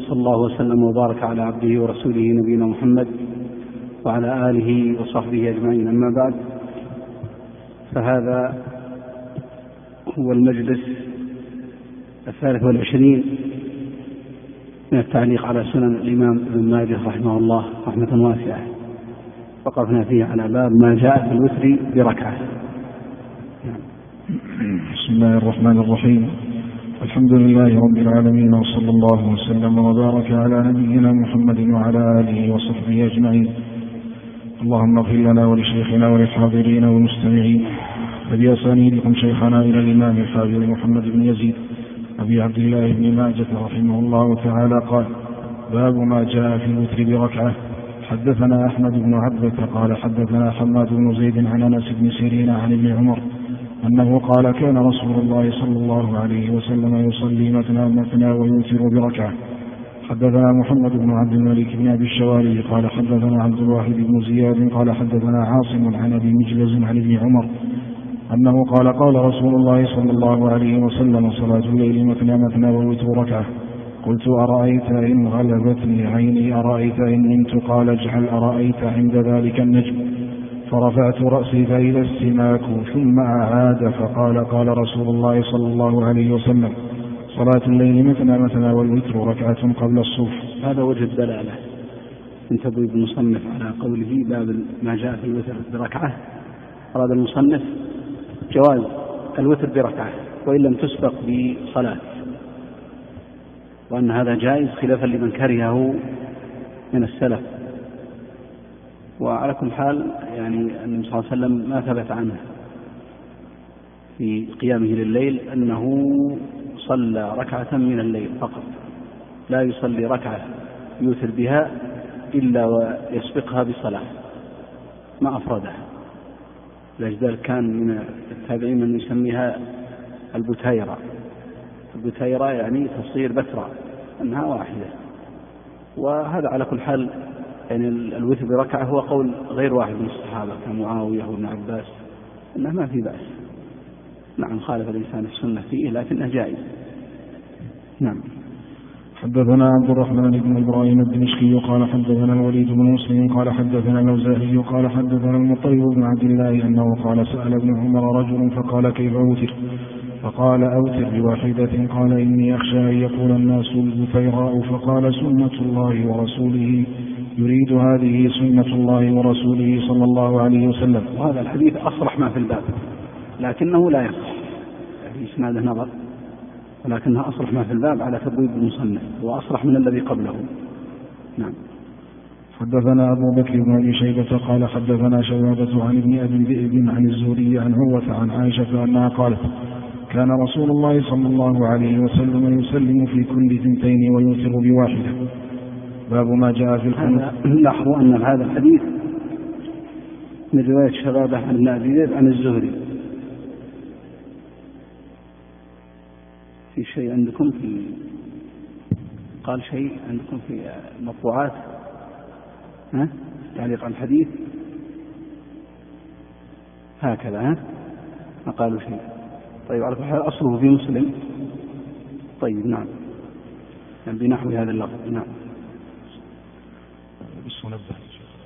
وصلى الله وسلم وبارك على عبده ورسوله نبينا محمد وعلى آله وصحبه أجمعين. أما بعد، فهذا هو المجلس 23 من التعليق على سنن الإمام ابن ماجه رحمه الله رحمة واسعة. وقفنا فيه على باب ما جاء في الوتر بركعة. بسم الله الرحمن الرحيم. الحمد لله رب العالمين، وصلى الله وسلم وبارك على نبينا محمد وعلى آله وصحبه أجمعين. اللهم اغفر لنا ولشيخنا وللحاضرين والمستمعين وبأسانيدكم شيخنا إلى الإمام الحافظ محمد بن يزيد أبي عبد الله بن ماجة رحمه الله تعالى قال: باب ما جاء في الوتر بركعة. حدثنا أحمد بن عبدة قال حدثنا حماد بن زيد عن أنس بن سيرين عن ابن عمر أنه قال: كان رسول الله صلى الله عليه وسلم يصلي مثنى ويوتر بركعة. حدثنا محمد بن عبد الملك بن أبي الشواري قال حدثنا عبد الواحد بن زياد قال حدثنا عاصم عن أبي مجلز عن ابن عمر أنه قال: قال رسول الله صلى الله عليه وسلم: صلاة الليل مثنى ووتر ركعة. قلت: أرأيت إن غلبتني عيني أرأيت إن نمت؟ قال: اجعل أرأيت عند ذلك النجم. فرفعت رأسي فإذا السماك، ثم أعاد فقال: قال رسول الله صلى الله عليه وسلم: صلاة الليل مثنى والوتر ركعة قبل الصبح. هذا وجه الدلالة من تبويب المصنف على قوله باب ما جاء في الوتر بركعة. أراد المصنف جواز الوتر بركعة وإن لم تسبق بصلاة، وأن هذا جائز خلافا لمن كرهه من السلف. وعلى كل حال يعني النبي صلى الله عليه وسلم ما ثبت عنه في قيامه لليل أنه صلى ركعة من الليل فقط، لا يصلي ركعة يوتر بها إلا ويسبقها بصلاة، ما أفردها. لذلك كان من التابعين من يسميها البتيرة. البتيرة يعني تصير بترة، أنها واحدة. وهذا على كل حال يعني الوتر بركعة هو قول غير واحد من الصحابة كمعاوية وابن عباس أنه ما في بأس. نعم، خالف الإنسان السنة فيه لكنه جائز. نعم. حدثنا عبد الرحمن بن إبراهيم الدمشقي قال حدثنا الوليد بن مسلم قال حدثنا الأوزاعي قال حدثنا المطيب بن عبد الله أنه قال: سأل ابن عمر رجل فقال: كيف أوتر؟ فقال: أوتر بواحدة. قال: إني أخشى أن يقول الناس البتيراء. فقال: سنة الله ورسوله، يريد هذه سنة الله ورسوله صلى الله عليه وسلم. وهذا الحديث أصرح ما في الباب، لكنه لا يصح في إسناده نظر، ولكنها أصرح ما في الباب على تبويب المصنف، وأصرح من الذي قبله. نعم. حدثنا أبو بكر بن أبي شيبة قال حدثنا شبابة عن ابن أبي ذئب عن الزهري عن عروة عن عائشة أنها قالت: كان رسول الله صلى الله عليه وسلم يسلم في كل ثنتين ويوتر بواحدة. باب ما جاء في القنوت. لاحظوا أن هذا الحديث من رواية شبابة عن ابن أبي ذئب عن الزهري. في شيء عندكم قال شيء عندكم في مطبوعات تعليق على الحديث هكذا ما قالوا شيء. طيب، على كل حال أصله في مسلم. طيب، نعم، يعني بنحو هذا اللفظ. نعم. بس نبه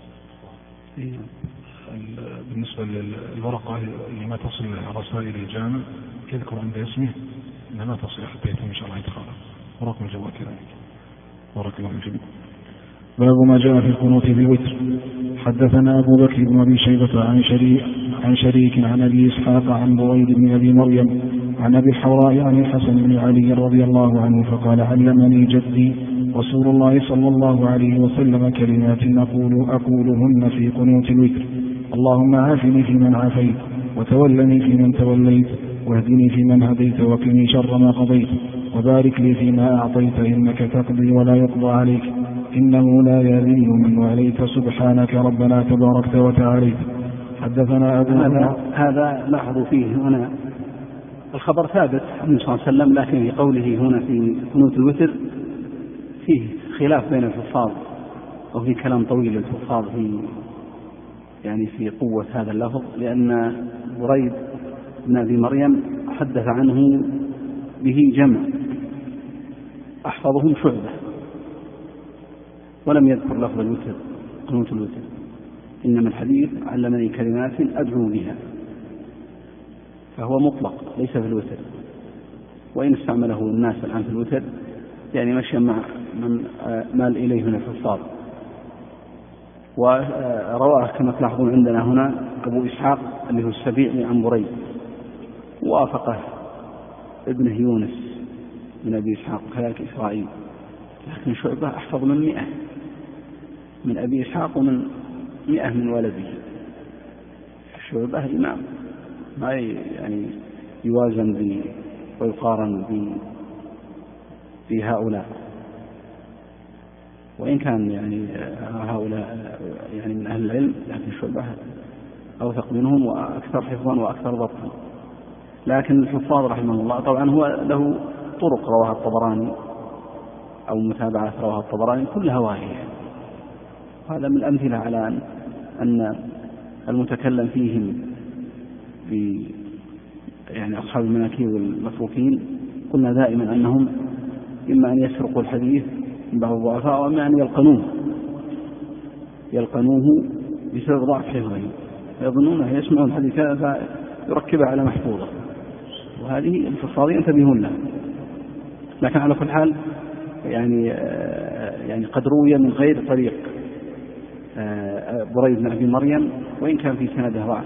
بالنسبة للورقة اللي ما تصل رسائل الجامع يذكر عند اسمه إنها ما تصل حتى يتم إن شاء الله إدخاله، ورقم الجوال كذلك. بارك الله فيكم. باب ما جاء في القنوت بالوتر. حدثنا أبو بكر بن أبي شيبة عن شريك عن أبي إسحاق عن بريد بن أبي مريم عن أبي الحوراء عن الحسن بن علي رضي الله عنه فقال: علمني جدي رسول الله صلى الله عليه وسلم كلمات أقولهن في قنوت الوتر: اللهم عافني فيمن عافيت، وتولني فيمن توليت، واهدني فيمن هديت، وقني شر ما قضيت، وبارك لي فيما أعطيت، إنك تقضي ولا يقضى عليك، إنه لا يذل من واليت، سبحانك ربنا تباركت وتعاليت. حدثنا أبو هذا لاحظوا فيه هنا الخبر ثابت عن النبي صلى الله عليه وسلم، لكن في قوله هنا في قنوت الوتر فيه خلاف بين الحفاظ، وفي كلام طويل للحفاظ في قوة هذا اللفظ، لأن بريد بن أبي مريم حدث عنه به جمع أحفظهم شعبة ولم يذكر لفظ الوتر قنوت الوتر، إنما الحديث علمني كلمات أدعو بها، فهو مطلق ليس في الوتر، وإن استعمله الناس الآن في الوتر يعني مشيا مع من مال إليه من الحفاظ. ورواه كما تلاحظون عندنا هنا أبو إسحاق اللي هو السبيعي عن بريد، وافقه ابنه يونس من أبي إسحاق كذلك إسرائيل، لكن شعبة أحفظ من 100 من أبي إسحاق ومن 100 من ولده. شعبة إمام ما يعني يوازن ويقارن بهؤلاء، وإن كان يعني هؤلاء يعني من أهل العلم، لكن شعبة أوثق منهم وأكثر حفظا وأكثر ضبطا. لكن الحفاظ رحمه الله طبعا هو له طرق رواها الطبراني أو متابعات رواها الطبراني كلها واهية. هذا من الأمثلة على أن المتكلم فيهم يعني أصحاب المناكير والمتروكين قلنا دائما أنهم إما أن يسرقوا الحديث من بعض الضعفاء، وإما أن يلقنوه بسبب ضعف حفظه، يظنون يسمعون الحديث فيركبه على محفوظه، وهذه الفصالية ينتبهون لها. لكن على كل حال يعني قد روي من غير طريق بريد بن أبي مريم، وإن كان في سنده ضعف،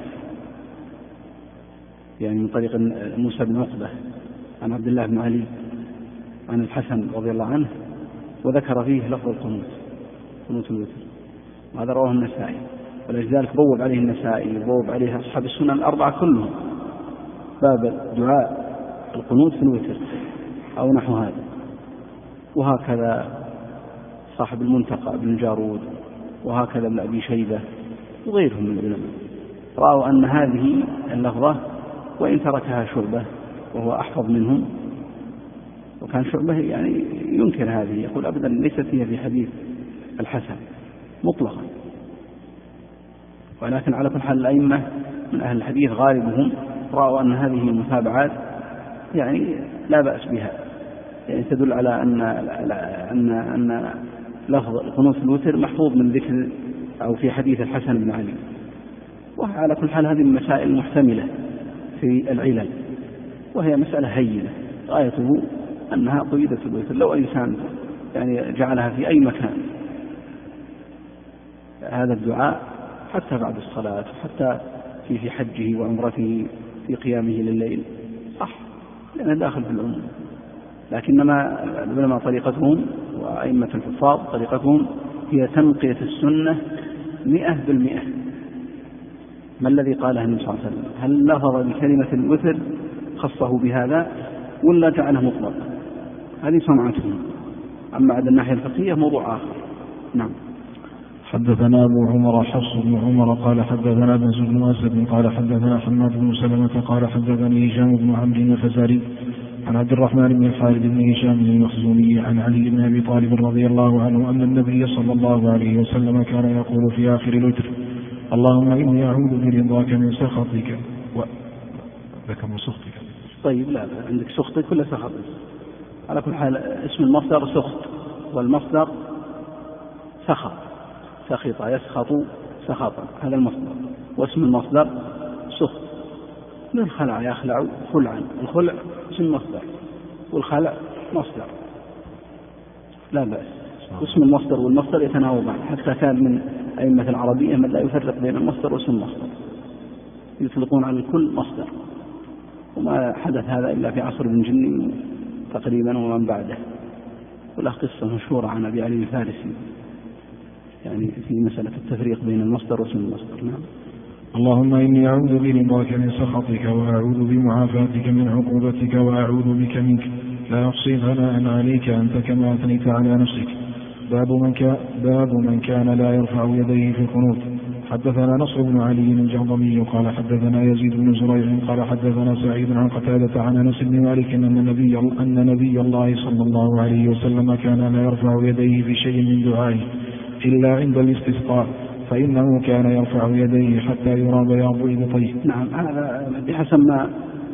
يعني من طريق موسى بن عقبة عن عبد الله بن علي عن الحسن رضي الله عنه، وذكر فيه لفظ قنوت الوتر، وهذا رواه النسائي، ولذلك بوب عليه النسائي وبوب عليه أصحاب السنن الأربعة كلهم باب دعاء القنوت في الوتر أو نحو هذا. وهكذا صاحب المنتقى بن جارود، وهكذا ابن أبي شيبة وغيرهم من العلماء رأوا أن هذه اللفظة وإن تركها شعبة وهو أحفظ منهم، وكان شعبة يعني ينكر هذه، يقول أبدا ليست هي في حديث الحسن مطلقا. ولكن على كل حال الأئمة من أهل الحديث غالبهم رأوا أن هذه المتابعات يعني لا بأس بها، يعني تدل على أن لفظ قنوت الوتر محفوظ من ذكر أو في حديث الحسن بن علي. وعلى كل حال هذه المسائل المحتملة في العلل، وهي مسألة هينة غايته أنها قيدة الوتر. لو إنسان يعني جعلها في أي مكان هذا الدعاء حتى بعد الصلاة، حتى في حجه وعمرته في قيامه لليل صح، لأنه داخل في العموم. لكنما العلماء طريقتهم وأئمة الحفاظ طريقتهم هي تنقية السنة 100%. ما الذي قاله النبي صلى الله عليه وسلم؟ هل لفظ بكلمة الوتر خصه بهذا ولا جعله مطلق؟ هذه صنعتهم. أما بعد الناحية الفقهية موضوع آخر. نعم. حدثنا أبو عمر حفص بن عمر قال حدثنا بن بن أسد قال حدثنا حماد بن سلمة قال حدثني هشام بن عمرو الفزاري عن عبد الرحمن بن الحارث بن هشام المخزومي عن علي بن أبي طالب رضي الله عنه أن النبي صلى الله عليه وسلم كان يقول في آخر الوتر: اللهم إني أعوذ برضاك من سخطك لك من سخطك. طيب لا عندك سخطك ولا سخطك؟ على كل حال اسم المصدر سخط، والمصدر سخط، سخط يسخط سخطا، هذا المصدر. واسم المصدر سخط، من خلع يخلع خلعا، الخلع اسم مصدر والخلع مصدر لا بأس. اسم المصدر والمصدر يتناوبان، حتى كان من أئمة العربية من لا يفرق بين المصدر واسم المصدر، يطلقون على الكل مصدر. وما حدث هذا إلا في عصر ابن جني تقريبا ومن بعده. وله قصة مشهورة عن أبي علي الفارسي يعني في مسألة التفريق بين المصدر واسم المصدر. نعم. اللهم إني أعوذ برضاك من سخطك وأعوذ بمعافاتك من عقوبتك وأعوذ بك منك، لا أحصي ثناء عليك أنت كما أثنيت على نفسك. باب من كان لا يرفع يديه في القنوت. حدثنا نصر بن علي الجهضمي قال حدثنا يزيد بن زريع قال حدثنا سعيد عن قتادة عن أنس بن مالك أن نبي الله صلى الله عليه وسلم كان لا يرفع يديه في شيء من دعائه إلا عند الاستسقاء، فإنه كان يرفع يديه حتى يرى بياض إبطيه. نعم، هذا بحسب ما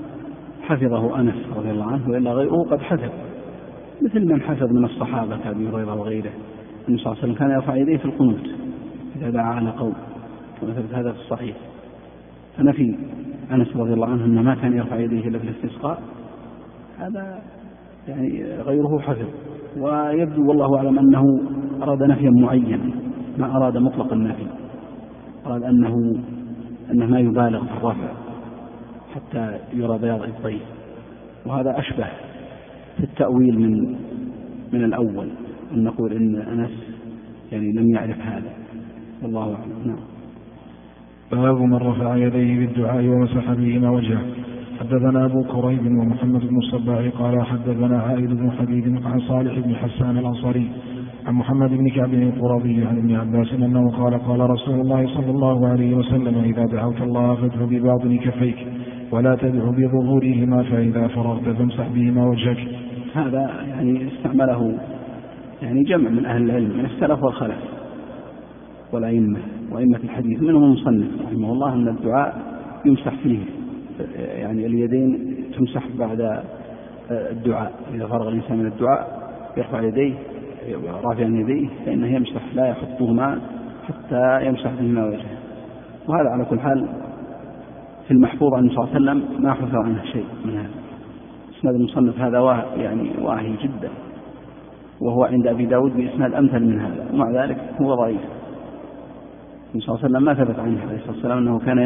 حفظه أنس رضي الله عنه، وإلا غيره قد حفظ، مثل من حفظ من الصحابة أبي هريرة وغيره النبي صلى الله عليه وسلم كان يرفع يديه في القنوت إذا دعا على قوم، وثبت هذا في الصحيح. فنفي أنس رضي الله عنه أنه ما كان يرفع يديه إلا في الاستسقاء هذا يعني غيره حفظ، ويبدو والله أعلم أنه أراد نفيا معينا، ما أراد مطلق النفي، أراد أنه ما يبالغ في الرفع حتى يرى بياض إبطيه، وهذا أشبه في التأويل من الأول، أن نقول إن أنس يعني لم يعرف هذا، والله أعلم. نعم. باب من رفع يديه بالدعاء ومسح بهما وجهه. حدثنا أبو كريب ومحمد بن الصباح قال حدثنا عائد بن حبيب عن صالح بن حسان الأنصاري عن محمد بن كعب القرظي عن ابن عباس أنه قال رسول الله صلى الله عليه وسلم إذا دعوت الله فادع بباطن كفيك ولا تدع بظهورهما، فإذا فرغت فامسح بهما وجهك. هذا يعني استعمله يعني جمع من أهل العلم من السلف والخلف والأئمة وأئمة الحديث، منهم المصنف رحمه الله أن الدعاء يمسح فيه، يعني اليدين تمسح بعد الدعاء، إذا فرغ الإنسان من الدعاء يرفع يديه رافعا يديه فإنه يمسح لا يحطهما حتى يمسح بهما وجهه. وهذا على كل حال في المحفوظ عن صلى الله عليه وسلم ما حفظ عنه شيء من هذا. إسناد المصنف هذا يعني واهي جدا، وهو عند أبي داود بإسناد أمثل من هذا، ومع ذلك هو ضعيف. صلى الله عليه وسلم ما ثبت عنه عليه الصلاة والسلام أنه كان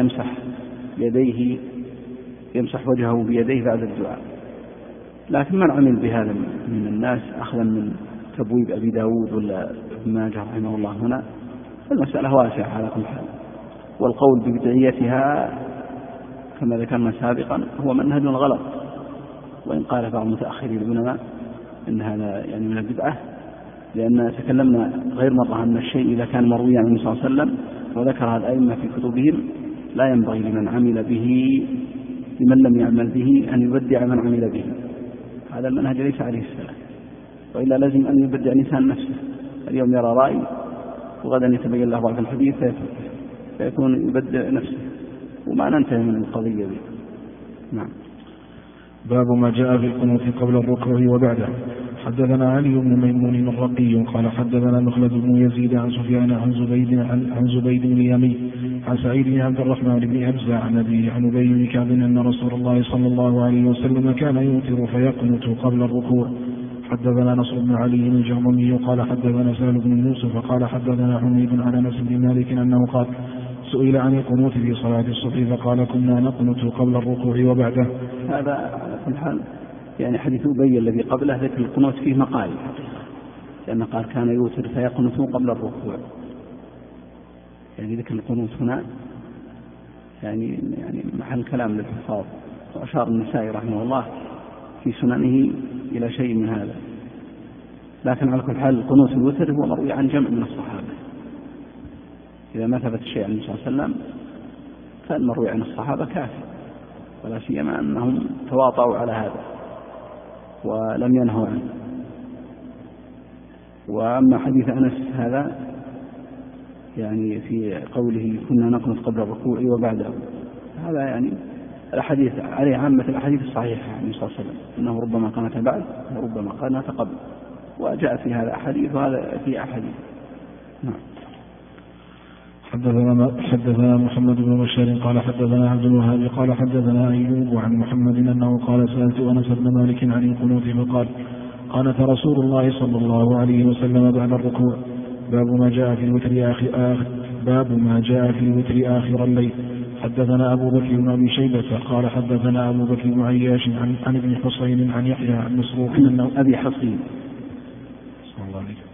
يمسح وجهه بيديه بعد الدعاء، لكن من عمل بهذا من الناس أخذا من تبويب أبي داود ولا ابن ماجه رحمه الله هنا، فالمسألة واسعة على كل حال. والقول ببدعيتها كما ذكرنا سابقا هو منهج غلط، وإن قال بعض متأخري العلماء إن هذا يعني من البدعة، لأن تكلمنا غير مرة أن الشيء إذا كان مرويا عن النبي صلى الله عليه وسلم وذكرها الأئمة في كتبهم لا ينبغي لمن عمل به لمن لم يعمل به أن يبدع من عمل به. هذا المنهج ليس عليه السلام، وإلا لازم أن يبدع الإنسان نفسه. اليوم يرى رأي وغدا يتبين له ضعف الحديث فيكون يبدع نفسه، وما ننتهي من القضية دي. نعم. باب ما جاء في القنوت قبل الركوع وبعده. حدثنا علي بن ميمون الرقي قال حدثنا مخلد بن يزيد عن سفيان عن زبيد بن يمين عن سعيد بن عبد الرحمن بن أبزة عن أبي بن كعب أن رسول الله صلى الله عليه وسلم كان يوتر فيقنت قبل الركوع. حدثنا نصر بن علي الجرمي قال حدثنا سهل بن يوسف قال حدثنا حميد عن أنس بن مالك أنه قال سئل عن القنوت في صلاة الصبح فقال كنا نقنت قبل الركوع وبعده. هذا على كل حال يعني حديث أبي الذي قبله ذكر القنوت فيه مقال حقيقة، لأنه قال كان يوتر فيقنت قبل الركوع، يعني ذكر القنوت هنا يعني محل كلام للحفاظ. وأشار النسائي رحمه الله في سننه إلى شيء من هذا، لكن على كل حال القنوت الوتر هو مروي عن جمع من الصحابة. إذا ما ثبت الشيء عن النبي صلى الله عليه وسلم فالمروي عن الصحابة كافي، ولا سيما أنهم تواطؤوا على هذا ولم ينهوا عنه. وأما حديث أنس هذا يعني في قوله كنا نقنط قبل الركوع وبعده، هذا يعني الأحاديث عليه عامة الأحاديث الصحيحة عن النبي صلى الله عليه وسلم أنه ربما قنت بعد وربما قنت قبل، وجاء في هذا أحاديث وهذا في أحاديث. نعم. حدثنا محمد بن بشار قال حدثنا عبد الوهاب قال حدثنا أيوب عن محمد أنه قال سألت أنس بن مالك عن القنوت فقال قنت رسول الله صلى الله عليه وسلم بعد الركوع. باب ما جاء في الوتر آخر الليل. حدثنا أبو بكر بن أبي شيبة قال حدثنا أبو بكر بن عياش عن ابن حصين عن يحيى عن مسروق أنه أبي حصين صلى الله عليه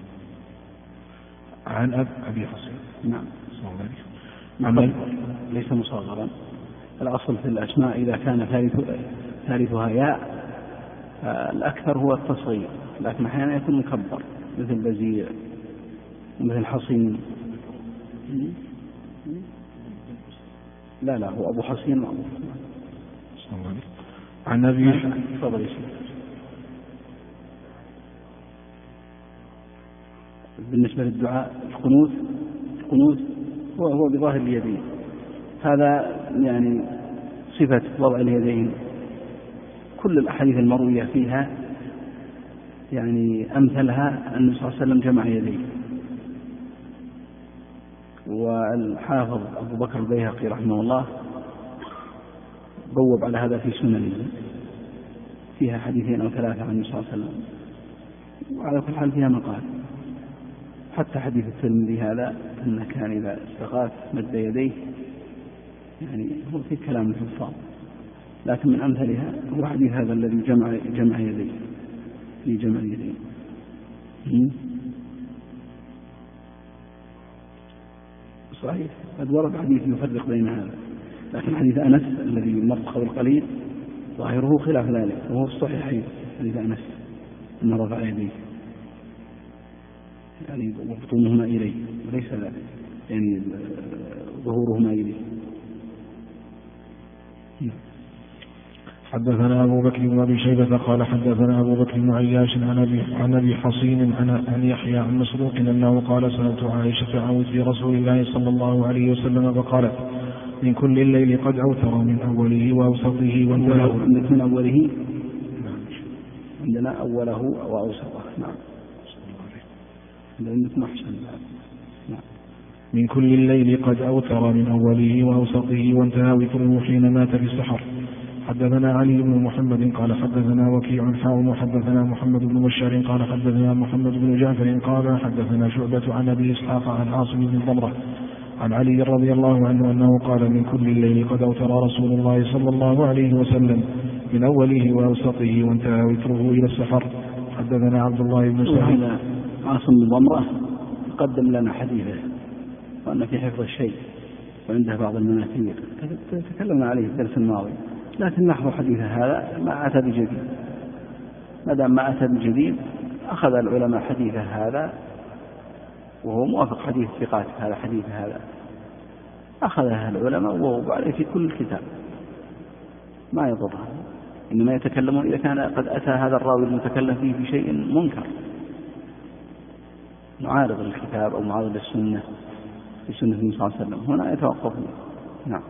عن أبي حصين. نعم. نعم. ليس مصغرا. الأصل في الأسماء إذا كان ثالثها ياء الأكثر هو التصغير، لكن أحيانا يكون مكبر مثل بزيع ومثل حصين. لا هو أبو حصين معروف. عن أبي تفضل. بالنسبة للدعاء القنوت هو بظاهر اليدين، هذا يعني صفة وضع اليدين. كل الأحاديث المروية فيها يعني أمثلها أن النبي صلى الله عليه وسلم جمع يديه والحافظ أبو بكر البيهقي رحمه الله بوب على هذا في سننه، فيها حديثين أو ثلاثة عن النبي صلى الله عليه وسلم، وعلى كل حال فيها مقال. حتى حديث الترمذي هذا أنه كان إذا استغاث مد يديه، يعني هو في كلام الحفاظ، لكن من أمثلها هو حديث هذا الذي جمع يديه في جمع يديه. صحيح قد ورد حديث يفرق بين هذا، لكن حديث أنس الذي مر قبل قليل ظاهره خلاف ذلك، وهو في الصحيحين حديث أنس أن رفع يديه يعني وبطونهما إليه وليس يعني ظهورهما إليه. حدثنا أبو بكر بن أبي شيبة قال حدثنا أبو بكر بن عياش عن أبي حصين عن يحيى عن مسروق أنه قال سألت عائشة عن وتر رسول الله صلى الله عليه وسلم فقالت من كل الليل قد أوتر من أوله وأوسطه وانتهى. من أوله عندنا أوله وأوسطه. نعم عندكم أحسن. نعم من كل الليل قد أوتر من أوله وأوسطه وانتهى وتره حين مات في السحر. حدثنا علي بن محمد قال حدثنا وكيع حاء وحدثنا محمد بن بشار قال حدثنا محمد بن جعفر قال حدثنا شعبة عن أبي إسحاق عن عاصم بن ضمرة عن علي رضي الله عنه أنه قال من كل الليل قد أوتر رسول الله صلى الله عليه وسلم من أوله وأوسطه وانتهى وتره إلى السحر. حدثنا عبد الله بن سعيد. عاصم بن ضمرة قدم لنا حديثه وأن في حفظ الشيء وعنده بعض المناكير تكلمنا عليه في الدرس الماضي، لكن نحفظ حديث هذا ما أتى بجديد. ما دام ما أتى بجديد أخذ العلماء حديث هذا وهو موافق حديث الثقات، هذا حديث هذا أخذها العلماء ووضعوا عليه في كل كتاب ما يضرها، إنما يتكلمون إذا كان قد أتى هذا الراوي المتكلم فيه بشيء منكر معارض للكتاب أو معارض للسنة في سنة النبي صلى الله عليه وسلم، هنا يتوقفون. نعم.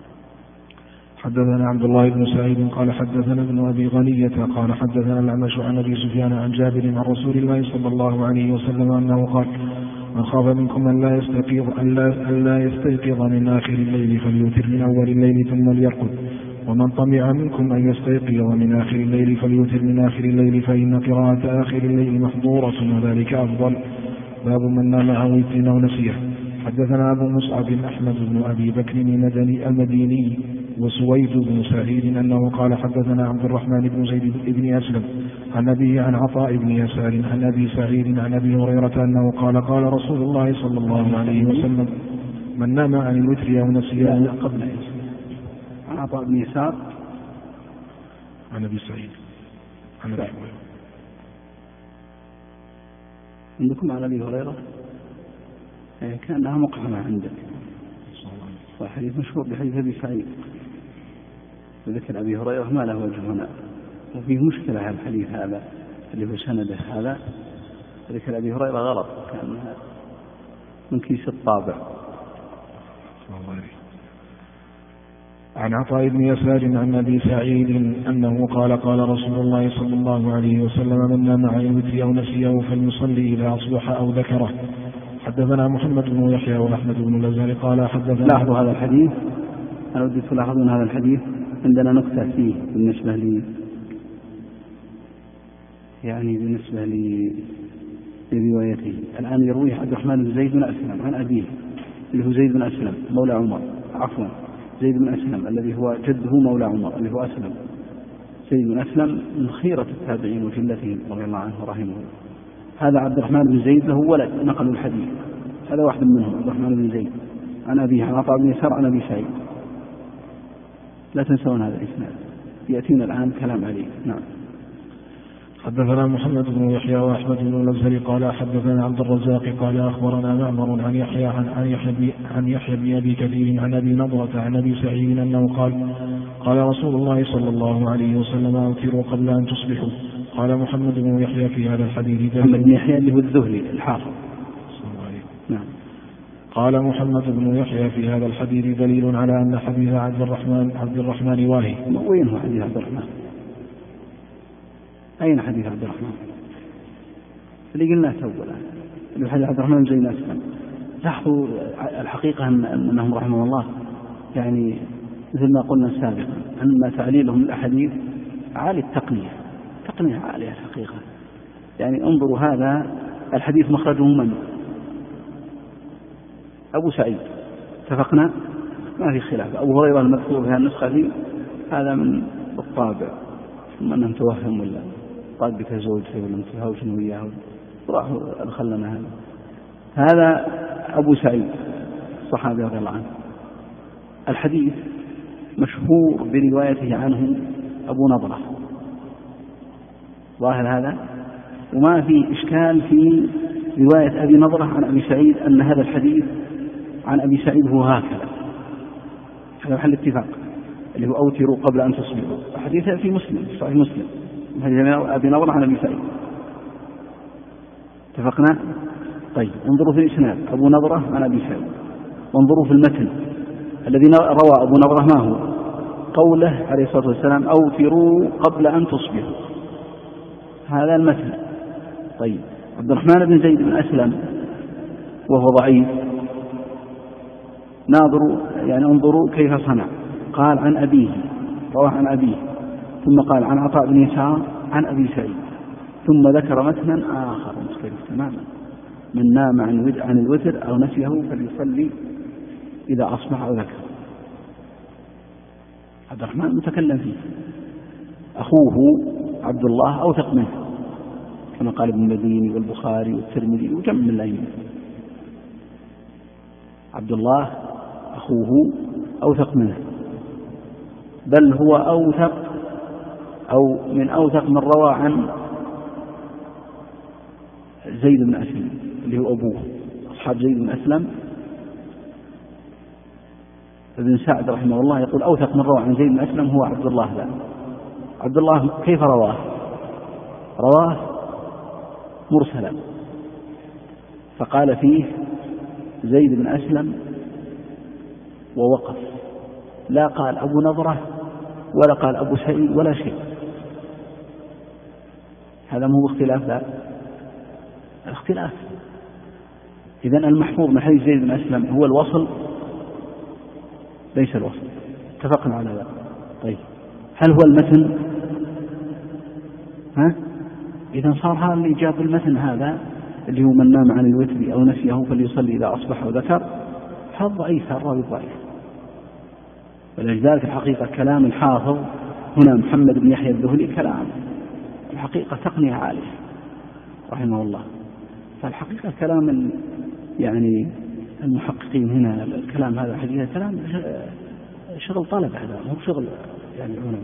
حدثنا عبد الله بن سعيد قال حدثنا ابن أبي غنية قال حدثنا الأعمش عن أبي سفيان عن جابر عن رسول الله صلى الله عليه وسلم أنه قال من خاف منكم أن لا يستيقظ من آخر الليل فليوتر من أول الليل ثم ليرقد، ومن طمع منكم أن يستيقظ من آخر الليل فليوتر من آخر الليل فإن قراءة آخر الليل محظورة وذلك أفضل. باب من نام عن وتر أو نسيه. حدثنا أبو مصعب أحمد بن أبي بكر المديني وسويد بن سعيد أنه قال حدثنا عبد الرحمن بن زيد بن أسلم عن أبيه عن عطاء بن يسار عن أبي سعيد عن أبي هريرة أنه قال قال رسول الله صلى الله عليه وسلم من نام عن الوتر أو نسيه قبل عن عطاء بن يسار عن أبي سعيد عن أبي هريرة. عندكم عن أبي هريرة كأنها مقحمة عندك، وحديث مشهور بحديث أبي سعيد وذكر أبي هريرة ما له وجه هنا، وفيه مشكلة على الحديث هذا اللي هو سنده هذا. ذكر أبي هريرة غلط، كان من كيس الطابع. عن عطاء بن يسار عن أبي سعيد أنه قال قال رسول الله صلى الله عليه وسلم من نام عن الوتر أو نسيه فليصلي إذا أصبح أو ذكره. حدثنا محمد بن يحيى وأحمد بن الأزهر قال حدثنا. لاحظوا هذا الحديث، أنا ودي تلاحظون هذا الحديث عندنا نكتة فيه بالنسبة لي، يعني بالنسبة لروايته. الآن يرويه عبد الرحمن بن زيد بن أسلم عن أبيه اللي هو زيد بن أسلم مولى عمر، عفوا زيد بن أسلم الذي هو جده مولى عمر اللي هو أسلم. زيد بن أسلم من خيرة التابعين وجلتهم رضي الله عنه ورحمه. هذا عبد الرحمن بن زيد له ولد نقل الحديث، هذا واحد منهم عبد الرحمن بن زيد عن أبيه عن عطاء بن يسار عن أبي سعيد. لا تنسون هذا الإسناد يأتينا الآن كلام عليه. نعم. حدثنا محمد بن يحيى وأحمد بن الأزهر قال حدثنا عبد الرزاق قال أخبرنا معمر عن يحيى بن أبي كثير عن أبي نضرة عن أبي سعيد أنه قال قال رسول الله صلى الله عليه وسلم أوتروا قبل أن تصبحوا. قال محمد بن يحيى في هذا الحديث محمد بن يحيى اللي هو الذهلي الحافظ. نعم. قال محمد بن يحيى في هذا الحديث دليل على أن حديث عبد الرحمن واهي. وين هو حديث عبد الرحمن؟ أين حديث عبد الرحمن اللي قلناه أولا اللي حديث عبد الرحمن زي أسلم؟ لاحظوا الحقيقة أنهم رحمه الله يعني مثل ما قلنا سابقا أن تعليلهم الأحاديث عالي التقنية، تقنية عالية الحقيقة. يعني انظروا هذا الحديث مخرجه من؟ أبو سعيد، اتفقنا ما في خلاف. أبو هريرة المذكور في النسخة دي هذا من الطابع، ثم أنهم توهم ولا طابك زوجته ولا متهاوش وياه راحوا أدخلنا هذا أبو سعيد الصحابي رضي الله عنه. الحديث مشهور بروايته عنه أبو نضرة، ظاهر هذا، وما في إشكال في رواية أبي نضرة عن أبي سعيد أن هذا الحديث عن أبي سعيد هو هكذا، هذا محل اتفاق اللي هو أوتروا قبل أن تصبحوا. حديث في مسلم، صحيح مسلم، أبي نضرة عن أبي سعيد، اتفقنا. طيب انظروا في الإسناد أبو نضرة عن أبي سعيد، وانظروا في المتن الذي روى أبو نضرة ما هو؟ قوله عليه الصلاة والسلام أوتروا قبل أن تصبحوا، هذا المتن. طيب عبد الرحمن بن زيد بن أسلم وهو ضعيف، ناظروا يعني انظروا كيف صنع. قال عن أبيه، رواه عن أبيه، ثم قال عن عطاء بن يسار عن أبي سعيد، ثم ذكر متنا آخر مختلف تماما: من نام عن الوتر أو نسيه فليصلي إذا أصبح أو ذكر. عبد الرحمن متكلم فيه، أخوه عبد الله أوثق منه كما قال ابن المديني والبخاري والترمذي وجمع من الأئمة. عبد الله أخوه أوثق منه، بل هو أوثق أو من أوثق من روى عن زيد بن أسلم اللي هو أبوه. أصحاب زيد بن أسلم ابن سعد رحمه الله يقول أوثق من روى عن زيد بن أسلم هو عبد الله. لا، عبد الله كيف رواه؟ رواه مرسلا، فقال فيه زيد بن أسلم ووقف، لا قال أبو نضرة ولا قال أبو سعيد ولا شيء. هذا مو اختلاف، لا الاختلاف. إذن المحفوظ من حديث زيد بن أسلم هو الوصل ليس الوصل، اتفقنا على ذلك. طيب هل هو المتن؟ إذن صار هذا اللي جاب المتن هذا اللي هو من نام عن الوتر أو نسيه فليصلي إذا أصبح وذكر، هذا ضعيف، هذا راوي ضعيف. ولذلك الحقيقة كلام الحافظ هنا محمد بن يحيى الذهلي كلام الحقيقة تقنية عالية رحمه الله. فالحقيقة كلام يعني المحققين هنا الكلام هذا حقيقة كلام شغل طلب، هذا مو شغل يعني علماء.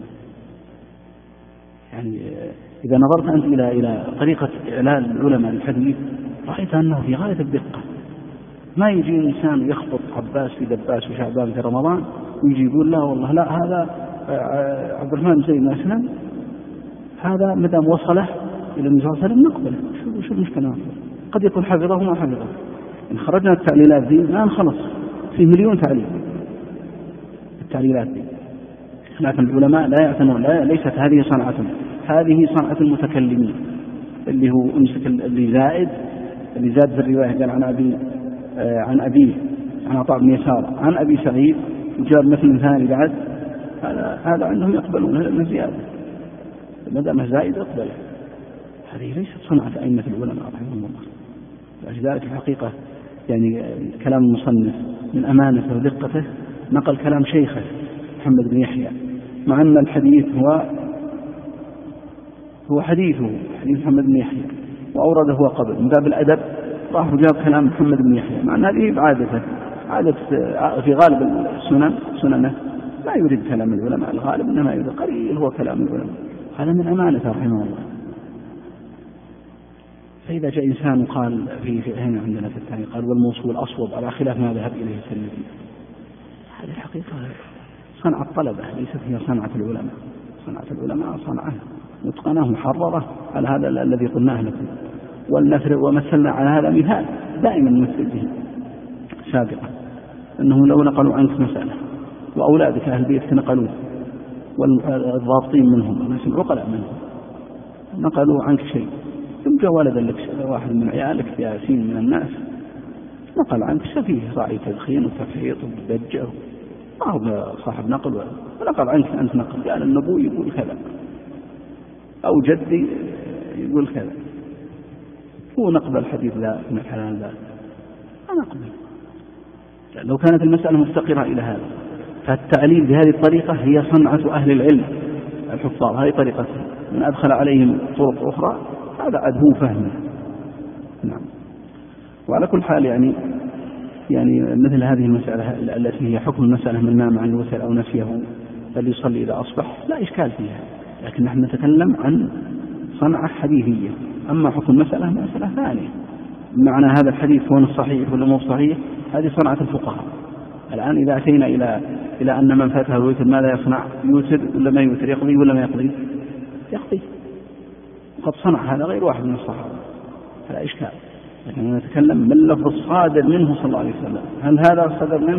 يعني إذا نظرت أنت إلى طريقة إعلان العلماء الحديث رأيت أنه في غاية الدقة. ما يجي إنسان يخبط عباس في دباس وشعبان في رمضان ويجي يقول لا والله لا هذا عبد الرحمن زي ما أسلم هذا مدام وصله إلى النبي صلى الله عليه وسلم نقبله. شو المشكلة؟ قد يكون حفظه وما حفظه. إن خرجنا التعليلات دي الآن خلص في مليون تعليل التعليلات دي. لكن العلماء لا يعتنون، ليست هذه صنعتهم، هذه صنعة المتكلمين اللي هو امسك اللي زاد في الرواية قال عن أبيه عن عطاء بن يسار عن أبي سعيد وجاب مثل ثاني بعد، هذا عندهم يقبلون لأنه زيادة، ما دام زائد يقبله. هذه ليست صنعة أئمة العلماء رحمهم الله. لذلك الحقيقة يعني كلام المصنف من أمانته ودقته نقل كلام شيخه محمد بن يحيى، مع أن الحديث هو حديثه حديث محمد بن يحيى وأورده هو قبل من باب الأدب، راح وجاب كلام محمد بن يحيى، مع أن هذه عادة في غالب سننه لا يريد كلام العلماء، الغالب إنما يريد قليل هو كلام العلماء. هذا من أمانته رحمه الله. فإذا جاء إنسان قال في هنا عندنا في الثاني قال والموصول أصوب على خلاف ما ذهب إليه الترمذي، هذه الحقيقة صنعة الطلبة ليست هي صنعة العلماء. صنعة العلماء صنعة متقنة محررة على هذا الذي قلناه لكم. والنثر ومثلنا على هذا مثال دائما نمثل به سابقا، أنه لو نقلوا عنك مسألة وأولادك أهل بيتك نقلوه والضابطين منهم الناس العقلاء منهم نقلوا عنك شيء، ثم جاء ولدا لك واحد من عيالك ياسين من الناس نقل عنك سفيه راعي تدخين وتفحيط وبدجة، ما هو صاحب نقل، ونقل عنك أنت نقل، قال النبو يقول كذا أو جدي يقول كذا، هو نقبل الحديث لا من الحلال لا نقبل. لو كانت المسألة مفتقرة إلى هذا، فالتعليل بهذه الطريقة هي صنعة أهل العلم الحفاظ، هذه طريقتهم، من أدخل عليهم طرق أخرى هذا عاد هو فهمه. نعم. وعلى كل حال يعني مثل هذه المسألة التي هي حكم المسألة من نام عن الوتر أو نسيه فليصلي إذا أصبح لا إشكال فيها، لكن نحن نتكلم عن صنعة حديثية. أما حكم المسألة مسألة ثانية، معنى هذا الحديث هو الصحيح ولا مو صحيح، هذه صنعة الفقهاء. الآن إذا أتينا إلى أن من فاته الوتر ماذا يصنع؟ يوتر ولا ما يوتر؟ يقضي ولا ما يقضي؟ يقضي. قد صنع هذا غير واحد من الصحابة، فلا إشكال. لكن نتكلم من اللفظ الصادر منه صلى الله عليه وسلم، هل هذا صدر منه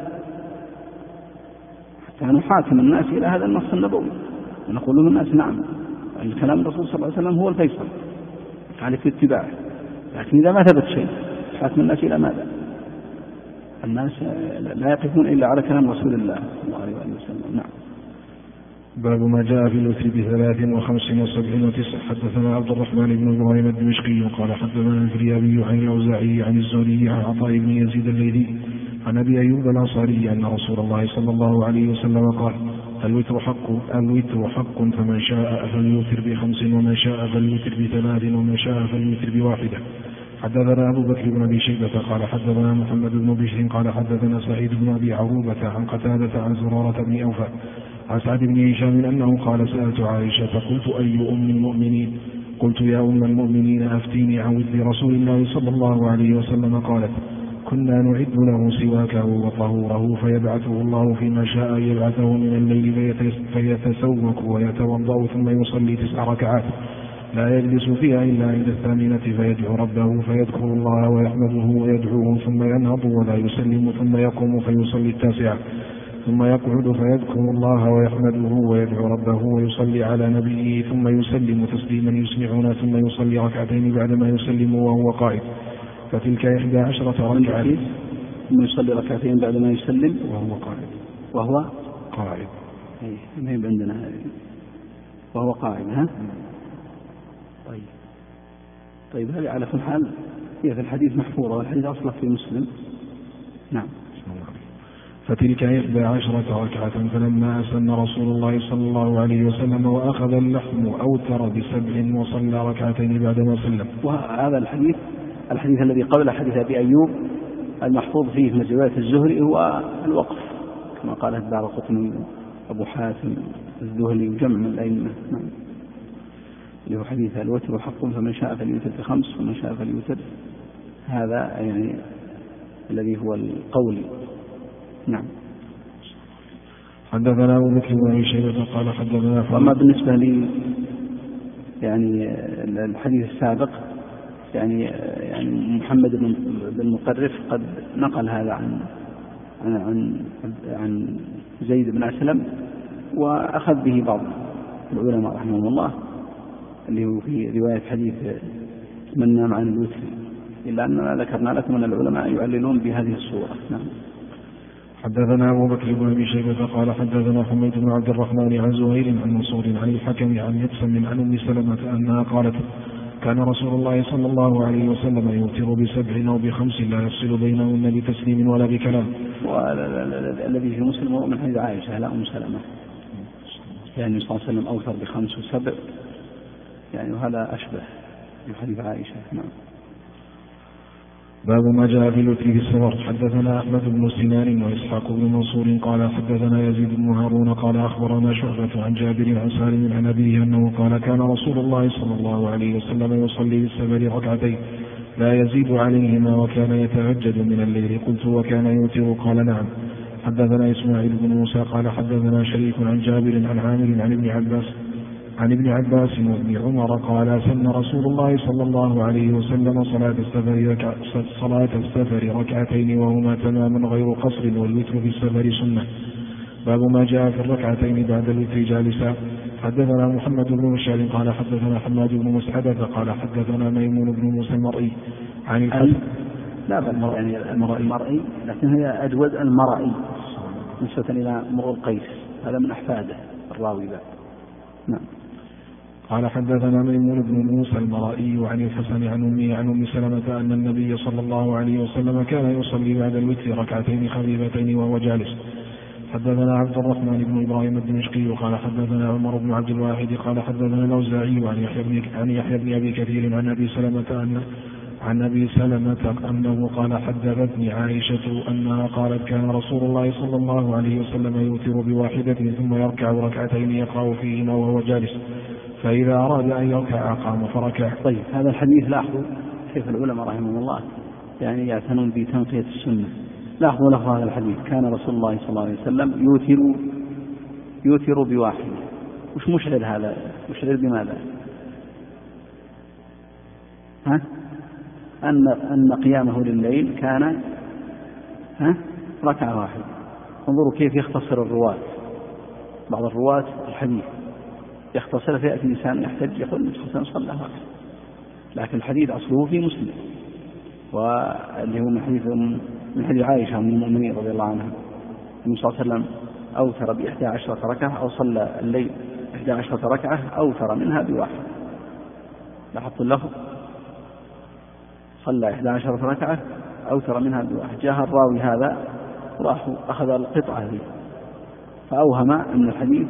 حتى نحاكم الناس إلى هذا النص النبوي ونقول لهم الناس نعم الكلام الرسول صلى الله عليه وسلم هو الفيصل عليك اتباعه. لكن إذا ما ثبت شيء حاكم الناس إلى ماذا؟ الناس لا يقفون إلا على كلام رسول الله صلى الله عليه وسلم. نعم. باب ما جاء في الوتر ب53 و7 و9. حدثنا عبد الرحمن بن إبراهيم الدمشقي قال حدثنا الفريابي عن الأوزاعي عن الزهري عن عطاء بن يزيد الليثي عن أبي أيوب الأنصاري أن رسول الله صلى الله عليه وسلم قال الوتر حق فمن شاء فليوتر ب5 ومن شاء فليوتر ب3 ومن شاء فليوتر ب1. حدثنا أبو بكر بن أبي شيبة قال حدثنا محمد بن بشر قال حدثنا سعيد بن أبي عروبة عن قتادة عن زرارة بن أوفى عن سعد بن هشام أنه قال سألت عائشة قلت أي أم المؤمنين؟ قلت يا أم المؤمنين أفتيني عن وتر رسول الله صلى الله عليه وسلم. قالت كنا نعد له سواكه وطهوره فيبعثه الله فيما شاء يبعثه من الليل فيتسوك ويتوضأ ثم يصلي 9 ركعات لا يجلس فيها إلا عند 8 فيدعو ربه فيذكر الله ويحمده ويدعوه ثم ينهض ولا يسلم ثم يقوم فيصلي 9 ثم يقعد فيذكر الله ويحمده ويدعو ربه ويصلي على نبيه ثم يسلم تسليما يسمعنا ثم يصلي 2 ركعتين بعدما يسلم وهو قائد فتلك 11 ركعة ثم يصلي 2 ركعتين بعدما يسلم وهو قائد ما هي عندنا هذه وهو قائد. ها طيب هذه على كل حال هي في الحديث محفوظة والحديث أصلا في مسلم. نعم. فتلك 11 ركعة فلما أسن رسول الله صلى الله عليه وسلم وأخذ اللحم أوتر ب7 وصلى 2 ركعتين بعدما سلم. وهذا الحديث الذي قبل حديث أبي أيوب المحفوظ فيه من رواية الزهري هو الوقف كما قال الدارقطني أبو حاتم الذهلي وجمع من الأئمة. نعم. اللي هو حديث الوتر حق فمن شاء فليوتر ب5 ومن شاء فليوتر، هذا يعني الذي هو القول. نعم. حدثنا أبو بكر بن أبي شيبة قال حدثنا. وأما بالنسبة لي يعني الحديث السابق يعني محمد بن مقرف قد نقل هذا عن زيد بن أسلم وأخذ به بعض العلماء رحمهم الله اللي هو في رواية حديث من نام عن الوتر، إلا أننا ذكرنا لكم أن العلماء يعللون بهذه الصورة. نعم. حدثنا أبو بكر بن أبي شيبة قال حدثنا حميد بن عبد الرحمن عن زهير عن منصور عن الحكم عن يقسم عن أم سلمة أنها قالت كان رسول الله صلى الله عليه وسلم يوتر ب7 أو ب5 لا يفصل بينهن بتسليم ولا بكلام. والذي في مسلم هو من حديث عائشة لا أم سلمة، يعني صلى الله عليه وسلم أوتر ب5 و7 يعني وهذا أشبه بحديث عائشة. نعم. باب ما جاء في الوتر في السفر. حدثنا أحمد بن سنان وإسحاق بن منصور قال حدثنا يزيد بن هارون قال أخبرنا شعبة عن جابر عن سالم عن أبيه أنه قال كان رسول الله صلى الله عليه وسلم يصلي بالسفر 2 ركعتين لا يزيد عليهما وكان يتهجد من الليل. قلت وكان يوتر؟ قال نعم. حدثنا إسماعيل بن موسى قال حدثنا شريك عن جابر عن عامر عن ابن عباس وابن عمر قال سن رسول الله صلى الله عليه وسلم صلاة السفر 2 ركعتين وهما تماما غير قصر والوتر في السفر سنة. باب ما جاء في 2 ركعتين بعد الوتر جالسا. حدثنا محمد بن مشعل قال حدثنا حماد بن مسعدة قال حدثنا ميمون بن موسى المرئي عن الحسن لا بل يعني المرئي، لكن هي أجود المرئي نسبة إلى مرء القيس، هذا من أحفاده الراوي ذا. نعم. قال حدثنا ميمون بن موسى المرائي عن الحسن عن أمه عن أم سلمة أن النبي صلى الله عليه وسلم كان يصلي بعد الوتر ركعتين خفيفتين وهو جالس. حدثنا عبد الرحمن بن إبراهيم الدمشقي قال حدثنا عمر بن عبد الواحد قال حدثنا الأوزاعي عن يحيى بن أبي كثير عن أبي سلمة أنه قال حدثتني عائشة أنها قالت كان رسول الله صلى الله عليه وسلم يوتر بواحدة ثم يركع ركعتين يقرأ فيهما وهو جالس، فإذا أراد أن يركع قام فركع. طيب، هذا الحديث لاحظوا كيف العلماء رحمهم الله يعني يعتنون بتنقية السنة. لاحظوا لفظ هذا الحديث كان رسول الله صلى الله عليه وسلم يوتر بواحد. وش مشعر هذا؟ مشعر بماذا؟ أن قيامه لليل كان ركعة واحدة. انظروا كيف يختصر الرواة. بعض الرواة الحديث يختصر، فيأتي إنسان يحتج يقول الحسن صلى ركعة، لكن الحديث أصله في مسلم، واللي هو من حديث عائشة من المؤمنين رضي الله عنها النبي صلى الله عليه وسلم أوتر ب11 ركعة، أو صلى الليل 11 ركعة أوتر منها بواحد. لاحظت اللفظ صلى 11 ركعة أوتر منها بواحد. جاء الراوي هذا راح أخذ القطعة هذه فأوهم أن الحديث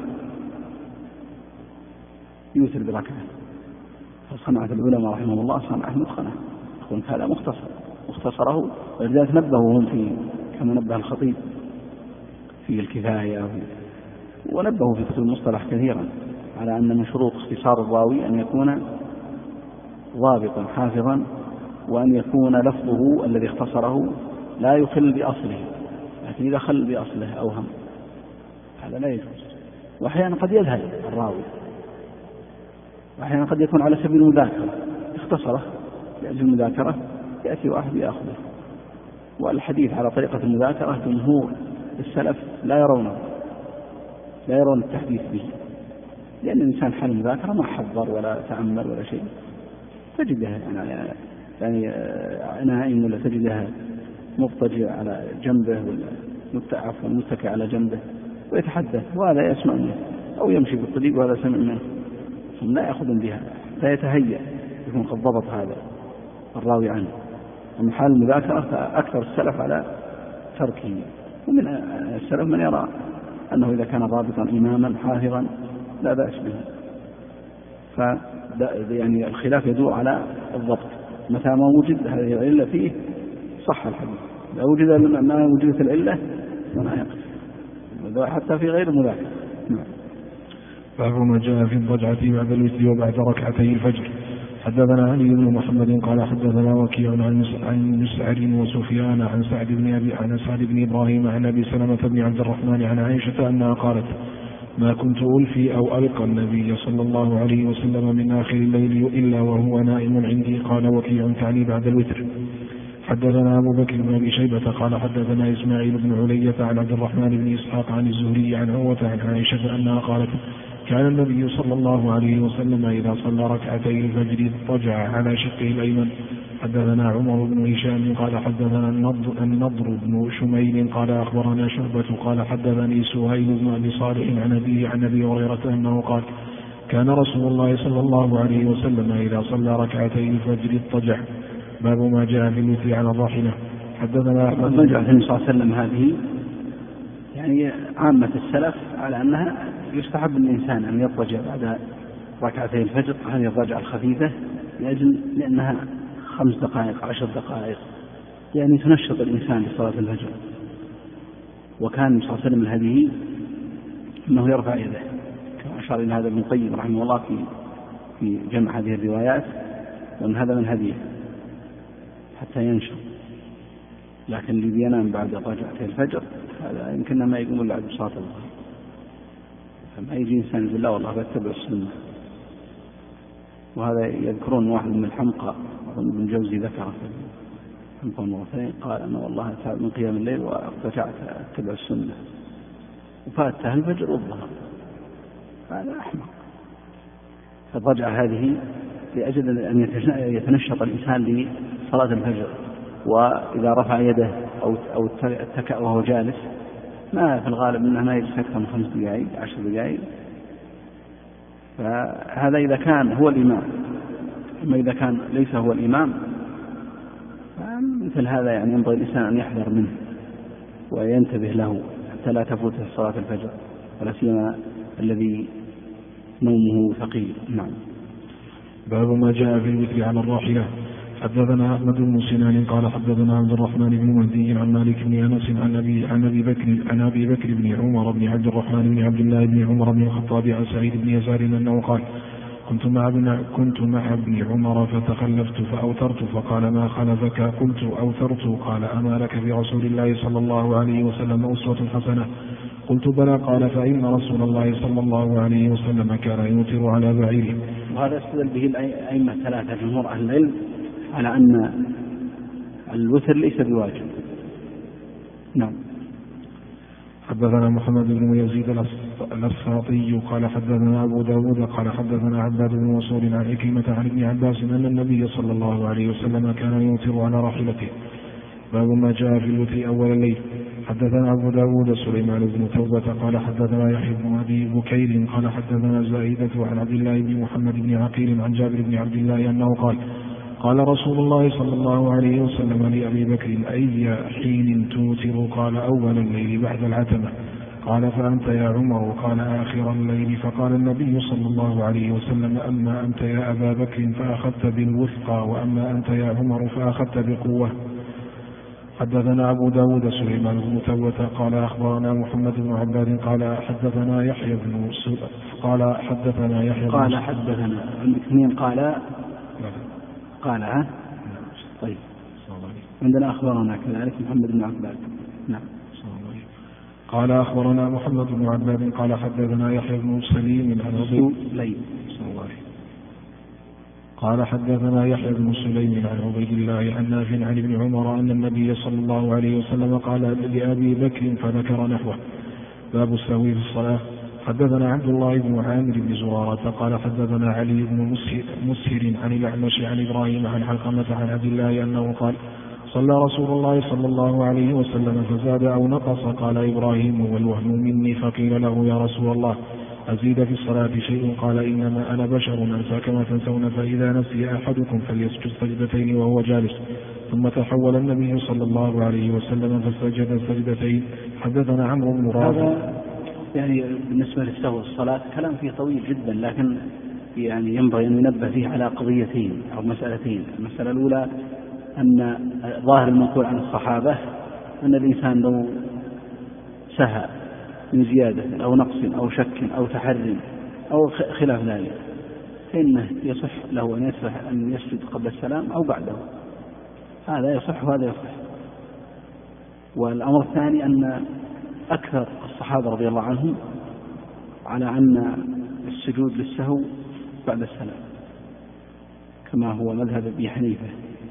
يوتر بركعة، فصنعة العلماء رحمه الله صنعة متقنة، يكون هذا مختصره، ولذلك نبهوا في كما نبه الخطيب في الكفاية، ونبهوا في كتب المصطلح كثيرا على أن من شروط اختصار الراوي أن يكون ضابطا حافظا، وأن يكون لفظه الذي اختصره لا يخل بأصله، لكن إذا خل بأصله أوهم هذا لا يجوز. وأحيانا قد يذهل الراوي، وأحيانا قد يكون على سبيل المذاكرة اختصره لأجل المذاكرة، يأتي واحد يأخذه. والحديث على طريقة المذاكرة جمهور السلف لا يرون التحديث به، لأن الإنسان حال المذاكرة ما حضر ولا تأمل ولا شيء، تجدها يعني نائم ولا تجدها مضطجع على جنبه ولا متكئ على جنبه ويتحدث، وهذا يسمع منه، أو يمشي بالطريق وهذا سمع منه، ثم لا يأخذ بها، لا يتهيأ يكون قد ضبط هذا الراوي عنه. ومن حال المذاكرة فأكثر السلف على تركه، ومن السلف من يرى أنه إذا كان ضابطا إماما حافظا لا بأس به. يعني الخلاف يدور على الضبط، متى ما وجد هذه العلة فيه صح الحديث، لو وجد ما وجدت العلة فلا يقف، حتى في غير المذاكرة. باب ما جاء في الضجعة بعد الوتر وبعد ركعتي الفجر. حدثنا علي بن محمد قال حدثنا وكيع عن مسعر وسفيان عن سعد بن إبراهيم عن أبي سلمة بن عبد الرحمن عن عائشة أنها قالت ما كنت ألفي أو ألقى النبي صلى الله عليه وسلم من آخر الليل إلا وهو نائم عندي. قال وكيع تعني بعد الوتر. حدثنا أبو بكر بن أبي شيبة قال حدثنا إسماعيل بن علية عن عبد الرحمن بن إسحاق عن الزهري عن عروة عن عائشة أنها قالت كان النبي صلى الله عليه وسلم إذا صلى ركعتي الفجر اضطجع على شقه الأيمن. حدثنا عمر بن هشام قال حدثنا النضر بن شميل قال أخبرنا شعبة قال حدثني سهيل بن أبي صالح عن أبيه عن أبي هريرة أنه قال كان رسول الله صلى الله عليه وسلم إذا صلى ركعتي الفجر اضطجع. باب ما جاء في الوتر على الراحلة. حدثنا أحمد بن صلى الله عليه وسلم هذه يعني عامة السلف على أنها يستحب الإنسان أن يضطجع بعد ركعتي الفجر، هذه الضجعة الخفيفة، لأنها 5 دقائق 10 دقائق، يعني تنشط الإنسان لصلاة الفجر. وكان صلى الله عليه وسلم هذه أنه يرفع يده، كما أشار إلى هذا ابن القيم رحمه الله في جمع هذه الروايات، وأن هذا من هديه حتى ينشط. لكن اللي بينام بعد ركعتي الفجر هذا يمكن ما يقوم إلا بعد صلاة الظهر، فما يجي إنسان يقول لا والله بتبع السنة. وهذا يذكرون واحد من الحمقى ابن جوزي ذكره في الحمقى المغفرين قال أنا والله تعب من قيام الليل ورجعت أتبع السنة وفاتها الفجر والظهر، هذا أحمق. فالرجعة هذه لأجل أن يتنشط الإنسان لصلاة الفجر، وإذا رفع يده أو اتكأ وهو جالس ما في الغالب أنه ما يجلس أكثر من 5 دقائق 10 دقائق. فهذا إذا كان هو الإمام. أما إذا كان ليس هو الإمام مثل هذا يعني ينبغي الإنسان أن يحذر منه وينتبه له حتى لا تفوته صلاة الفجر، ولا سيما الذي نومه ثقيل. نعم. باب ما جاء في الوتر على الراحلة. حدثنا أحمد بن سنان قال حدثنا عبد الرحمن بن مهدي عن مالك بن أنس عن أبي بكر بن عمر بن عبد الرحمن بن عبد الله بن عمر بن الخطاب عن سعيد بن يسار أنه قال كنت مع ابن عمر فتخلفت فأوترت فقال ما خلفك؟ قلت أوترت. قال أما لك برسول الله صلى الله عليه وسلم أسوة حسنة؟ قلت بلى. قال فإن رسول الله صلى الله عليه وسلم كان يوتر على بعيره. وهذا استدل به الأئمة 3 جمهور أهل العلم على أن الوتر ليس بواجب. نعم. حدثنا محمد بن يزيد الأسفاطي قال حدثنا أبو داود قال حدثنا عباد بن مسعود عن عكرمة عن ابن عباس أن النبي صلى الله عليه وسلم كان يوتر على راحلته. باب ما جاء في الوتر أول الليل. حدثنا أبو داود سليمان بن توبة قال حدثنا يحيى بن أبي بكير قال حدثنا زائدة عن عبد الله بن محمد بن عقيل عن جابر بن عبد الله أنه قال رسول الله صلى الله عليه وسلم لأبي بكر أي حين توتر؟ قال أول الليل بعد العتمة. قال فأنت يا عمر؟ قال آخر الليل. فقال النبي صلى الله عليه وسلم أما أنت يا أبا بكر فأخذت بالوثقى، وأما أنت يا عمر فأخذت بقوة. حدثنا أبو داود سليمان بن توبة قال أخبرنا محمد بن عباد قال حدثنا يحيى بن قال حدثنا يحيى قال حدثنا عندك 2 قال ها؟ طيب عندنا أخبرنا كذلك محمد بن عباد. نعم. قال أخبرنا محمد بن عباد قال حدثنا يحيى بن سليم عن قال حدثنا يحيى بن سليم عن عبيد الله عن نافع عن ابن عمر أن النبي صلى الله عليه وسلم قال لأبي بكر فذكر نحوه. باب السهو في الصلاة. حدثنا عبد الله بن عامر بن زرارة قال حدثنا علي بن مسهر عن الأعمش عن إبراهيم عن علقمة عن عبد الله أنه قال صلى رسول الله صلى الله عليه وسلم فزاد أو نقص. قال إبراهيم والوهم مني. فقيل له يا رسول الله أزيد في الصلاة شيء؟ قال إنما أنا بشر أنسى كما تنسون، فإذا نسي أحدكم فليسجد سجدتين وهو جالس. ثم تحول النبي صلى الله عليه وسلم فسجد سجدتين. حدثنا عمرو بن رافع. يعني بالنسبة للسهو الصلاة كلام فيه طويل جدا، لكن يعني ينبغي أن ينبه فيه على قضيتين أو مسألتين. المسألة الأولى أن ظاهر المنقول عن الصحابة أن الإنسان لو سهى من زيادة أو نقص أو شك أو تحري أو خلاف ذلك فإنه يصح له أن يسجد قبل السلام أو بعده. هذا يصح وهذا يصح. والأمر الثاني أن أكثر الصحابة رضي الله عنهم على أن السجود للسهو بعد السلام، كما هو مذهب أبي حنيفة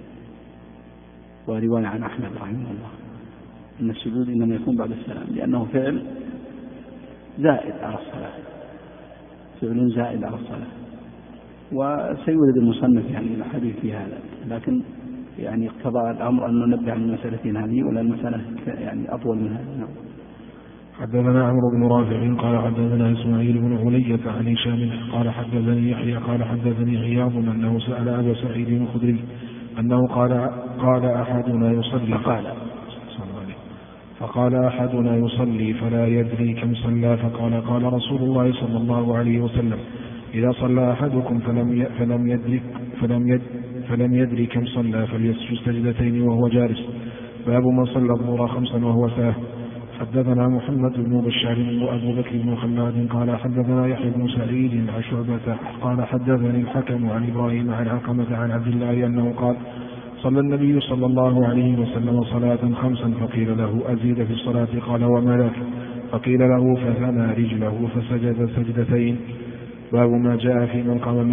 ورواية عن أحمد رحمه الله أن السجود إنما يكون بعد السلام، لأنه فعل زائد على الصلاة، فعل زائد على الصلاة. وسيورد المصنف يعني الحديث في هذا، لكن يعني اقتضى الأمر أن ننبه عن المسألتين هذه، ولا المسألة يعني أطول من هذا. حدثنا عمرو بن رافع قال حدثنا إسماعيل بن علية عن هشام قال حدثني يحيى قال حدثني عياض أنه سأل أبا سعيد الخدري أنه قال أحدنا يصلي فقال أحدنا يصلي فلا يدري كم صلى، فقال قال رسول الله صلى الله عليه وسلم إذا صلى أحدكم فلم يدري كم صلى فليسجد سجدتين وهو جالس. باب من صلى الظهر 5 وهو ساه. حدثنا محمد بن بشار وأبو بكر بن خلاد قال حدثنا يحيى بن سعيد عن شعبة قال حدثني الحكم عن إبراهيم عن علقمة عن عبد الله أنه قال صلى النبي صلى الله عليه وسلم صلاة 5 فقيل له أزيد في الصلاة؟ قال وما لك؟ فقيل له فثنى رجله فسجد سجدتين. باب ما جاء في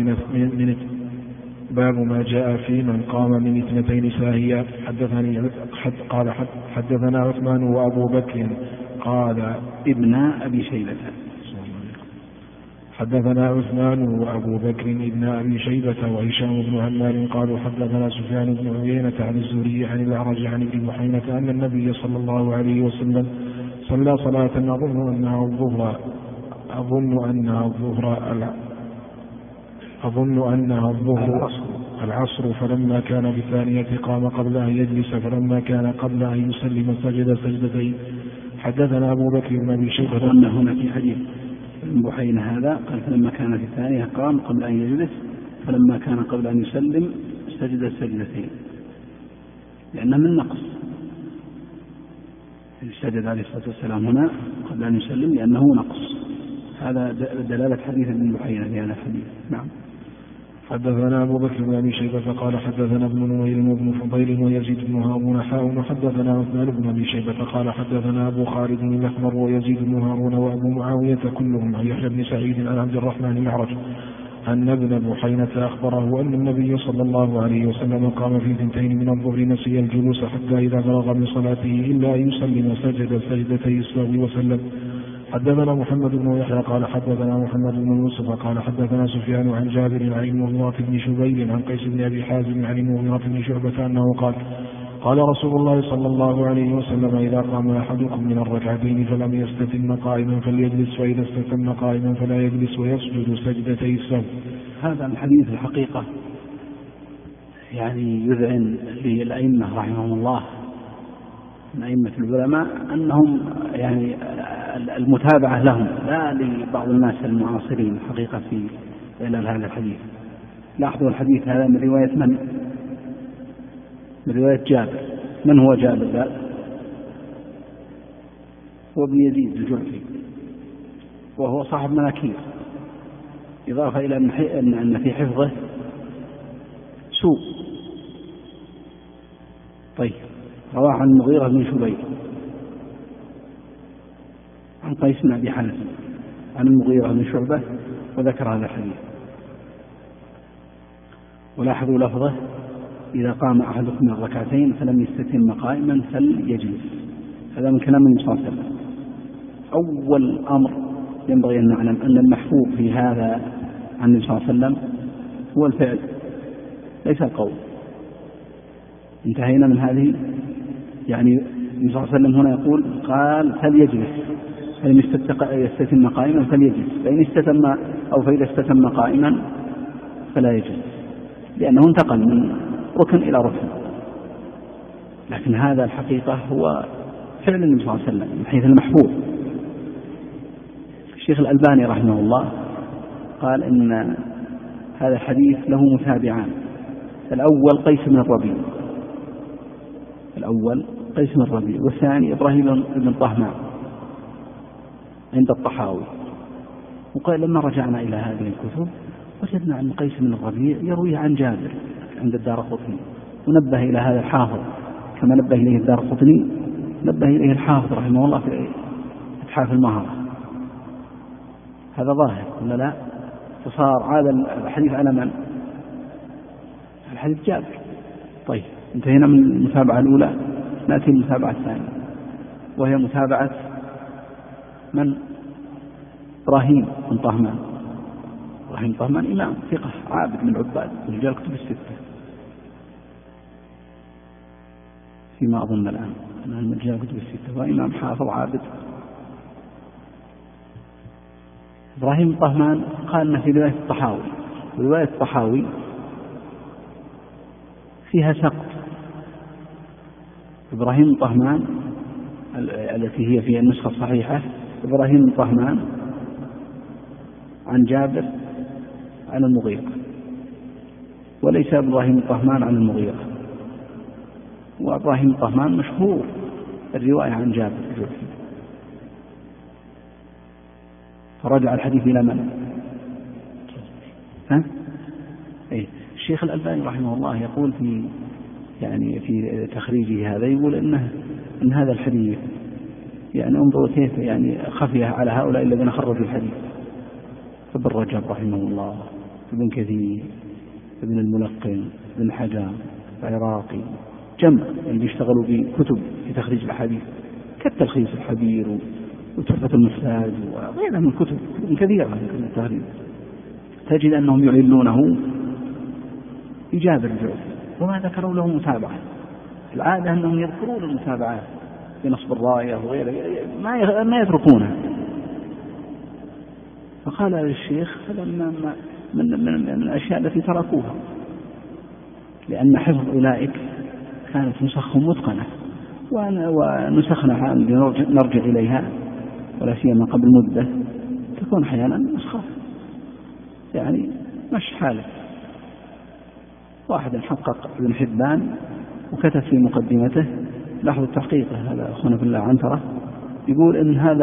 من قام من 2 ساهيات. قال حدثنا عثمان وأبو بكر قال ابن أبي شيبة. حدثنا عثمان وأبو بكر بن أبي شيبة وهشام بن عمار قالوا حدثنا سفيان بن عيينة عن الزهري عن الأعرج عن ابن بحينة أن النبي صلى الله عليه وسلم صلى صلاة أظن أنها الظهر العصر، فلما كان بالثانية قام قبل أن يجلس، فلما كان قبل أن يسلم سجد سجدتين. حدثنا أبو بكر بن أبي شيبة أن هنا في حديث ابن بحينة هذا قال فلما كان في الثانية قام قبل أن يجلس، فلما كان قبل أن يسلم سجد سجدتين، لأنه من نقص. سجد عليه الصلاة والسلام هنا قبل أن يسلم لأنه نقص. هذا دلالة حديث ابن بحينة في هذا الحديث. نعم. حدثنا أبو بكر بن أبي شيبة قال حدثنا ابن نمير وابن فضيل ويزيد بن هارون حاء، وحدثنا عثمان بن أبي شيبة قال حدثنا أبو خالد الأحمر ويزيد بن هارون وأبو معاوية كلهم عن يحيى بن سعيد عن عبد الرحمن الأعرج أن ابن بحينة أخبره أن النبي صلى الله عليه وسلم قام في 2 من الظهر نسي الجلوس حتى إذا فرغ من صلاته إلا أن يسلم سجد سجدتي السهو وسلم. حدثنا محمد بن يحيى قال حدثنا محمد بن يوسف قال حدثنا سفيان عن جابر عن المغيرة بن شبيل عن قيس بن أبي حازم عن المغيرة بن شعبة أنه قال رسول الله صلى الله عليه وسلم إذا قام أحدكم من الركعتين فلم يستتم قائما فليجلس، وإذا استتم قائما فلا يجلس ويسجد سجدتي السهو. هذا الحديث الحقيقة يعني يذعن للأئمة رحمهم الله من أئمة العلماء أنهم يعني المتابعة لهم لا لبعض الناس المعاصرين حقيقة في إلى هذا الحديث. لاحظوا الحديث هذا من رواية من رواية جابر. من هو جابر ذا؟ هو ابن يزيد الجعفي، وهو صاحب مناكير، إضافة إلى أن في حفظه سوء. طيب، رواه عن المغيرة بن شبيل عن قيس بن أبي حازم عن المغيرة بن شعبة وذكر هذا الحديث. ولاحظوا لفظه إذا قام أحدكم من الركعتين فلم يستتم قائما فليجلس. هذا من كلام النبي صلى الله عليه وسلم. أول أمر ينبغي أن نعلم أن المحفوظ في هذا عن النبي صلى الله عليه وسلم هو الفعل ليس القول. انتهينا من هذه. يعني النبي صلى الله عليه وسلم هنا يقول قال فليجلس، فإن يستتم قائما فليجلس، فإن استتم أو فإذا استتم قائما فلا يجلس، لأنه انتقل من ركن إلى ركن. لكن هذا الحقيقة هو فعل النبي صلى الله عليه وسلم من حيث المحفوظ. الشيخ الألباني رحمه الله قال إن هذا الحديث له متابعان. الأول قيس بن الربيع، والثاني إبراهيم بن طهمان عند الطحاوي. وقال لما رجعنا إلى هذه الكتب وجدنا أن قيس بن الربيع يروي عن جابر عند الدارقطني، ونبه إلى هذا الحافظ كما نبه إليه الدارقطني، نبه إليه الحافظ رحمه الله في إتحاف المهرة. هذا ظاهر ولا لا؟ فصار هذا الحديث على من؟ الحديث جابر. طيب، انتهينا من المتابعة الأولى، نأتي المتابعة الثانية، وهي متابعة من؟ إبراهيم بن طهمان. إبراهيم بن طهمان إمام ثقة عابد من عباد رجال كتب الستة فيما أظن الآن، من رجال كتب الستة، وإمام حافظ عابد. إبراهيم بن طهمان قال في رواية الطحاوي، ورواية الطحاوي فيها سقط. إبراهيم بن طهمان التي هي في النسخة الصحيحة إبراهيم بن طهمان عن جابر عن المغيرة، وليس إبراهيم بن طهمان عن المغيرة. وإبراهيم بن طهمان مشهور الرواية عن جابر الجعفي. فرجع الحديث إلى من؟ الشيخ الألباني رحمه الله يقول في تخريجه هذا، يقول إن هذا الحديث يعني انظروا كيف يعني خفي على هؤلاء الذين خرجوا الحديث. ابن رجب رحمه الله، ابن كثير، ابن الملقن، ابن حجر، العراقي، جمع اللي بيشتغلوا بكتب في تخريج الحديث كالتلخيص الحبير وتحفة المحتاج وغيرها من كتب كثيرة من التهذيب، تجد أنهم يعلونه إجابة الجواب وما ذكروا له متابعة. العادة أنهم يذكرون المتابعات في نصب الراية وغيره ما يتركونها. فقال للشيخ هذا من الأشياء التي تركوها، لأن حفظ أولئك كانت نسخهم متقنة، ونسخنا نرجع إليها ولا سيما قبل مدة تكون أحيانا نسخة يعني مش حالة. واحد حقق ابن حبان وكتب في مقدمته، لاحظوا تحقيقه هذا أخونا بالله عنترة، يقول إن هذا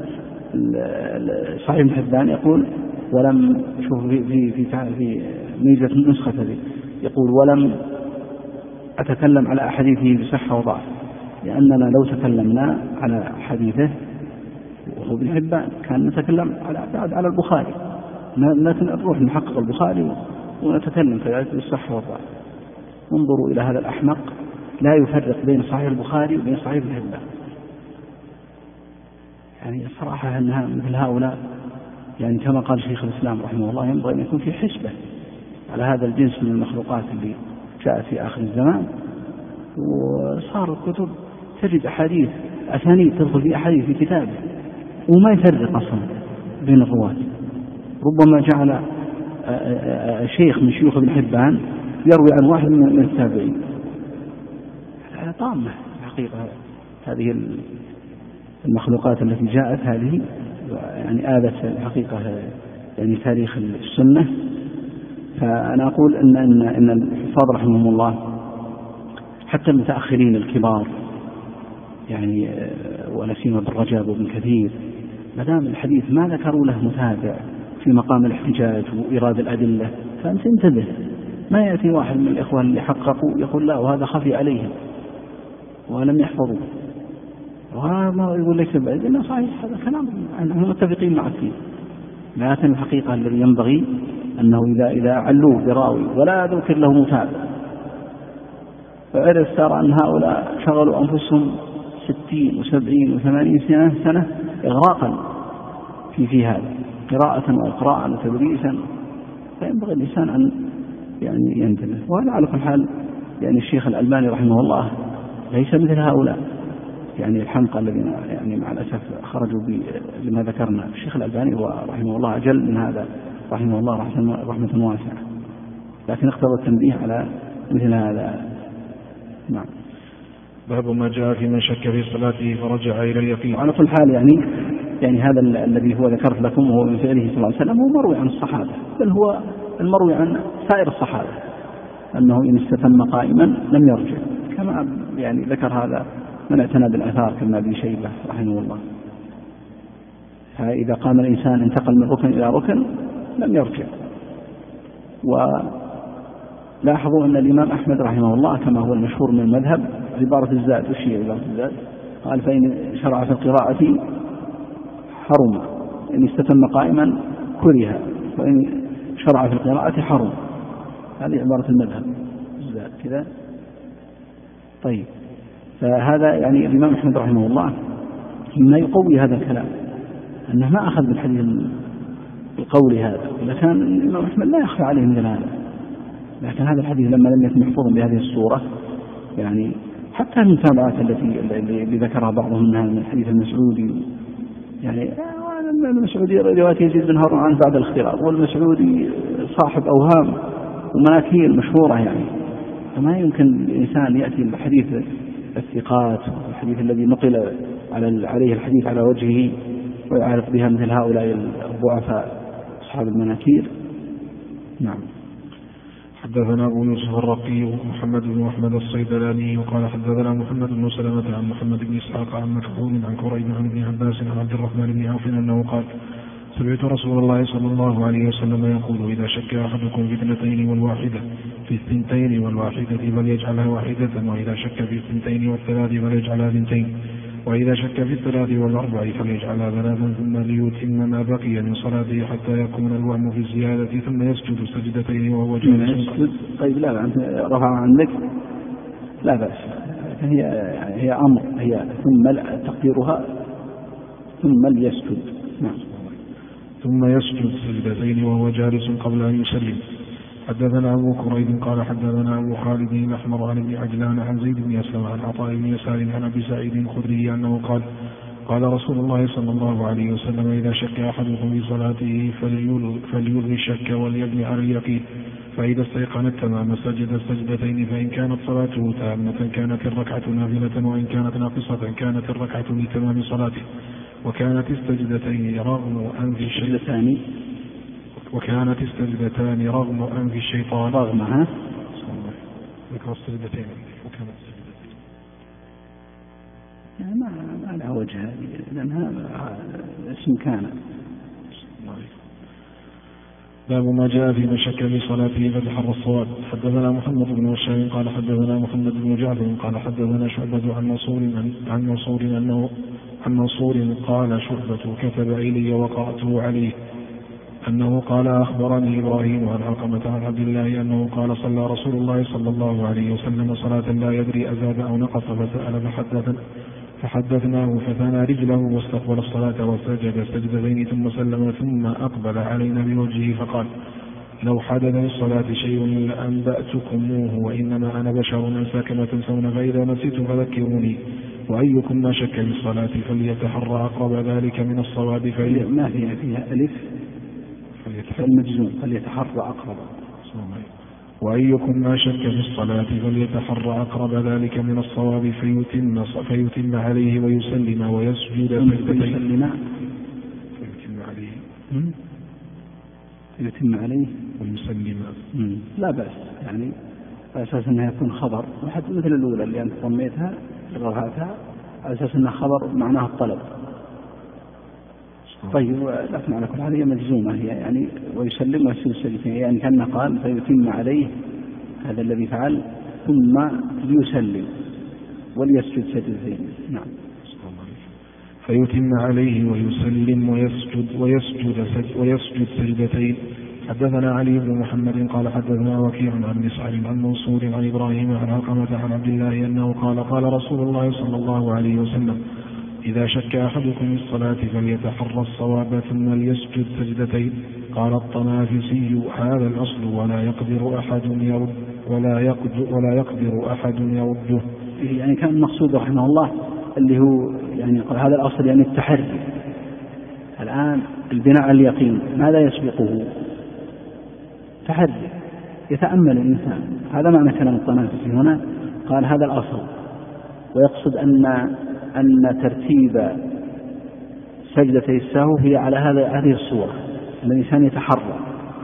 صحيح ابن حبان يقول ولم شوف في ميزة نسخة هذه يقول ولم أتكلم على أحاديثه بصحة وضعف، لأننا لو تكلمنا على حديثه وهو ابن حبان كان نتكلم على البخاري، نروح نحقق البخاري ونتكلم في ذلك بالصحة والضعف. انظروا إلى هذا الأحمق لا يفرق بين صحيح البخاري وبين صحيح ابن حبان. يعني الصراحة أنها مثل هؤلاء يعني كما قال شيخ الإسلام رحمه الله ينبغي أن يكون في حسبة على هذا الجنس من المخلوقات اللي جاءت في آخر الزمان. وصار الكتب تجد أحاديث أسانيد تدخل في أحاديث في كتابه وما يفرق أصلا بين الرواة. ربما جعل شيخ من شيوخ ابن حبان يروي عن واحد من التابعين. هذا طامة حقيقة. هذه المخلوقات التي جاءت هذه يعني آذت الحقيقة يعني تاريخ السنة. فأنا أقول إن الحفاظ رحمهم الله حتى المتأخرين الكبار يعني ولا سيما ابن رجب وابن كثير ما دام الحديث ما ذكروا له متابع في مقام الاحتجاج وإيراد الأدلة فأنت انتبه. ما يأتي واحد من الإخوان اللي حققوا يقول لا وهذا خفي عليهم ولم يحفظوه وما يقول لك إنه صحيح هذا كلام هم متفقين معك فيه. لكن الحقيقة الذي ينبغي أنه إذا علوه براوي ولا ذكر له متابع فعرف ترى أن هؤلاء شغلوا أنفسهم 60 و70 و80 سنة إغراقا في هذا قراءة وإقراء وتدريسا. فينبغي الإنسان أن يعني ينتبه. وهذا على كل حال يعني الشيخ الألباني رحمه الله ليس مثل هؤلاء يعني الحمقى الذين يعني مع الأسف خرجوا لما ذكرنا. الشيخ الألباني هو رحمه الله أجل من هذا رحمه الله رحمة واسعة، لكن اقتضى التنبيه على مثل هذا. نعم. باب ما جاء في من شك في صلاته فرجع إلى اليقين. على كل حال يعني هذا الذي هو ذكرت لكم هو من فعله صلى الله عليه وسلم هو مروي عن الصحابة، بل هو المروي عن سائر الصحابة أنه إن استتم قائما لم يرجع، كما يعني ذكر هذا من اعتنى بالآثار كما أبي شيبة رحمه الله. فإذا قام الإنسان انتقل من ركن إلى ركن لم يرجع. ولاحظوا أن الإمام أحمد رحمه الله كما هو المشهور من المذهب عبارة الزاد وشيء عبارة الزاد قال فإن شرع في القراءة حرم، إن استتم قائما كره، وإن شرع في القراءة حرم. هذه عبارة المذهب الزاد كذا. طيب فهذا يعني الإمام أحمد رحمه الله مما يقوي هذا الكلام أنه ما أخذ بالحديث القول هذا، لكن الإمام أحمد لا يخفى عليه مثل هذا. لكن هذا الحديث لما لم يكن محفوظا بهذه الصورة يعني حتى المتابعات التي ذكرها بعضهم منها من حديث المسعودي يعني المسعودي رواية يزيد بن هارون عنه بعد الاختلاط، والمسعودي صاحب أوهام ومناكير مشهورة يعني. فما يمكن الإنسان يأتي بحديث الثقات والحديث الذي نقل عليه الحديث على وجهه ويعرف بها مثل هؤلاء الضعفاء أصحاب المناكير. نعم. حدثنا أبو يوسف الرقي ومحمد بن أحمد الصيدلاني وقال حدثنا محمد بن سلمة عن محمد بن إسحاق عن مكحول عن كريب عن ابن عباس عن عبد الرحمن بن عوف أنه قال سمعت رسول الله صلى الله عليه وسلم يقول إذا شك أحدكم في اثنتين والواحدة في الثنتين والواحدة فليجعلها واحدة، وإذا شك في الثنتين والثلاث فليجعلها اثنتين، وإذا شك في الثلاث والأربع فليجعلها ثلاثا، ثم ليتم ما بقي من صلاته حتى يكون الوهم في الزيادة ثم يسجد سجدتين وهو جالس. طيب لا أنت رفع عندك لا بأس، هي أمر هي ثم تقديرها ثم ليسجد. نعم. ثم يسجد سجدتين وهو جالس قبل أن يسلم. حدثنا أبو كريب قال حدثنا أبو خالد الأحمر عن ابن عجلان عن زيد بن أسلم عن عطاء بن يسار عن أبي سعيد الخدري أنه قال قال رسول الله صلى الله عليه وسلم إذا شك أحدكم في صلاته فليلغي الشك وليبني على اليقين، فإذا استيقن التمام سجد السجدتين، فإن كانت صلاته تامة كانت الركعة نافلة، وإن كانت ناقصة كانت الركعة لتمام صلاته. وكانت السجدتين رغم أنف الشيطان رغم أنف الشيطان رغمها ذكر السجدتين وكانت يعني ما لها وجه هذه، لأنها اسم كان. باب ما جاء في من شك في صلاته فتحرى الصواب. حدثنا محمد بن بشار قال حدثنا محمد بن جعفر قال حدثنا شعبة عن منصور قال شعبة كتب إلي وقرأته عليه أنه قال أخبرني إبراهيم عن علقمة عن عبد الله أنه قال صلى رسول الله صلى الله عليه وسلم صلاة لا يدري أزاد أو نقص، فسأل فحدثناه فثنى رجله واستقبل الصلاة وسجد سجدتين ثم سلم ثم أقبل علينا بوجهه فقال لو حدث في الصلاة شيء لأنبأتكموه، وإنما أنا بشر أنسى كما تنسون، فإذا نسيت فذكروني. وأيكم ما شك في الصلاة فليتحرى أقرب ذلك من الصواب. ما فيها ألف المجزوم فليتحرى أقرب. وأيكم ما شك في الصلاة فليتحرى أقرب ذلك من الصواب فيتم عليه ويسلم ويسجد سجدتين. يتم عليه ويسلم لا بأس، يعني على أساس أنها يكون خبر وحتى مثل الأولى اللي أنت ضميتها رفعتها على أساس أنها خبر معناها الطلب. طيب لكن على كل حال هي مجزومة، هي يعني ويسلم ويسجد سجدتين، يعني كأنه قال فيتم عليه هذا الذي فعل ثم ليسلم وليسجد سجدتين. نعم. فيتم عليه ويسلم ويسجد سجدتين. حدثنا علي بن محمد قال حدثنا وكيع عن مسعر عن منصور عن إبراهيم عن علقمة عن عبد الله أنه قال رسول الله صلى الله عليه وسلم إذا شك أحدكم في الصلاة فليتحرى الصواب ثم ليسجد سجدتين. قال الطنافسي هذا الأصل ولا يقدر أحد يرده. يعني كان المقصود رحمه الله اللي هو يعني هذا الأصل يعني التحري. الآن البناء على اليقين ماذا يسبقه؟ تحري، يتأمل الإنسان. هذا معنى كلام الطنافسي هنا، قال هذا الأصل، ويقصد أن ترتيب سجدتي السهو هي على هذه الصورة، الإنسان يتحرى،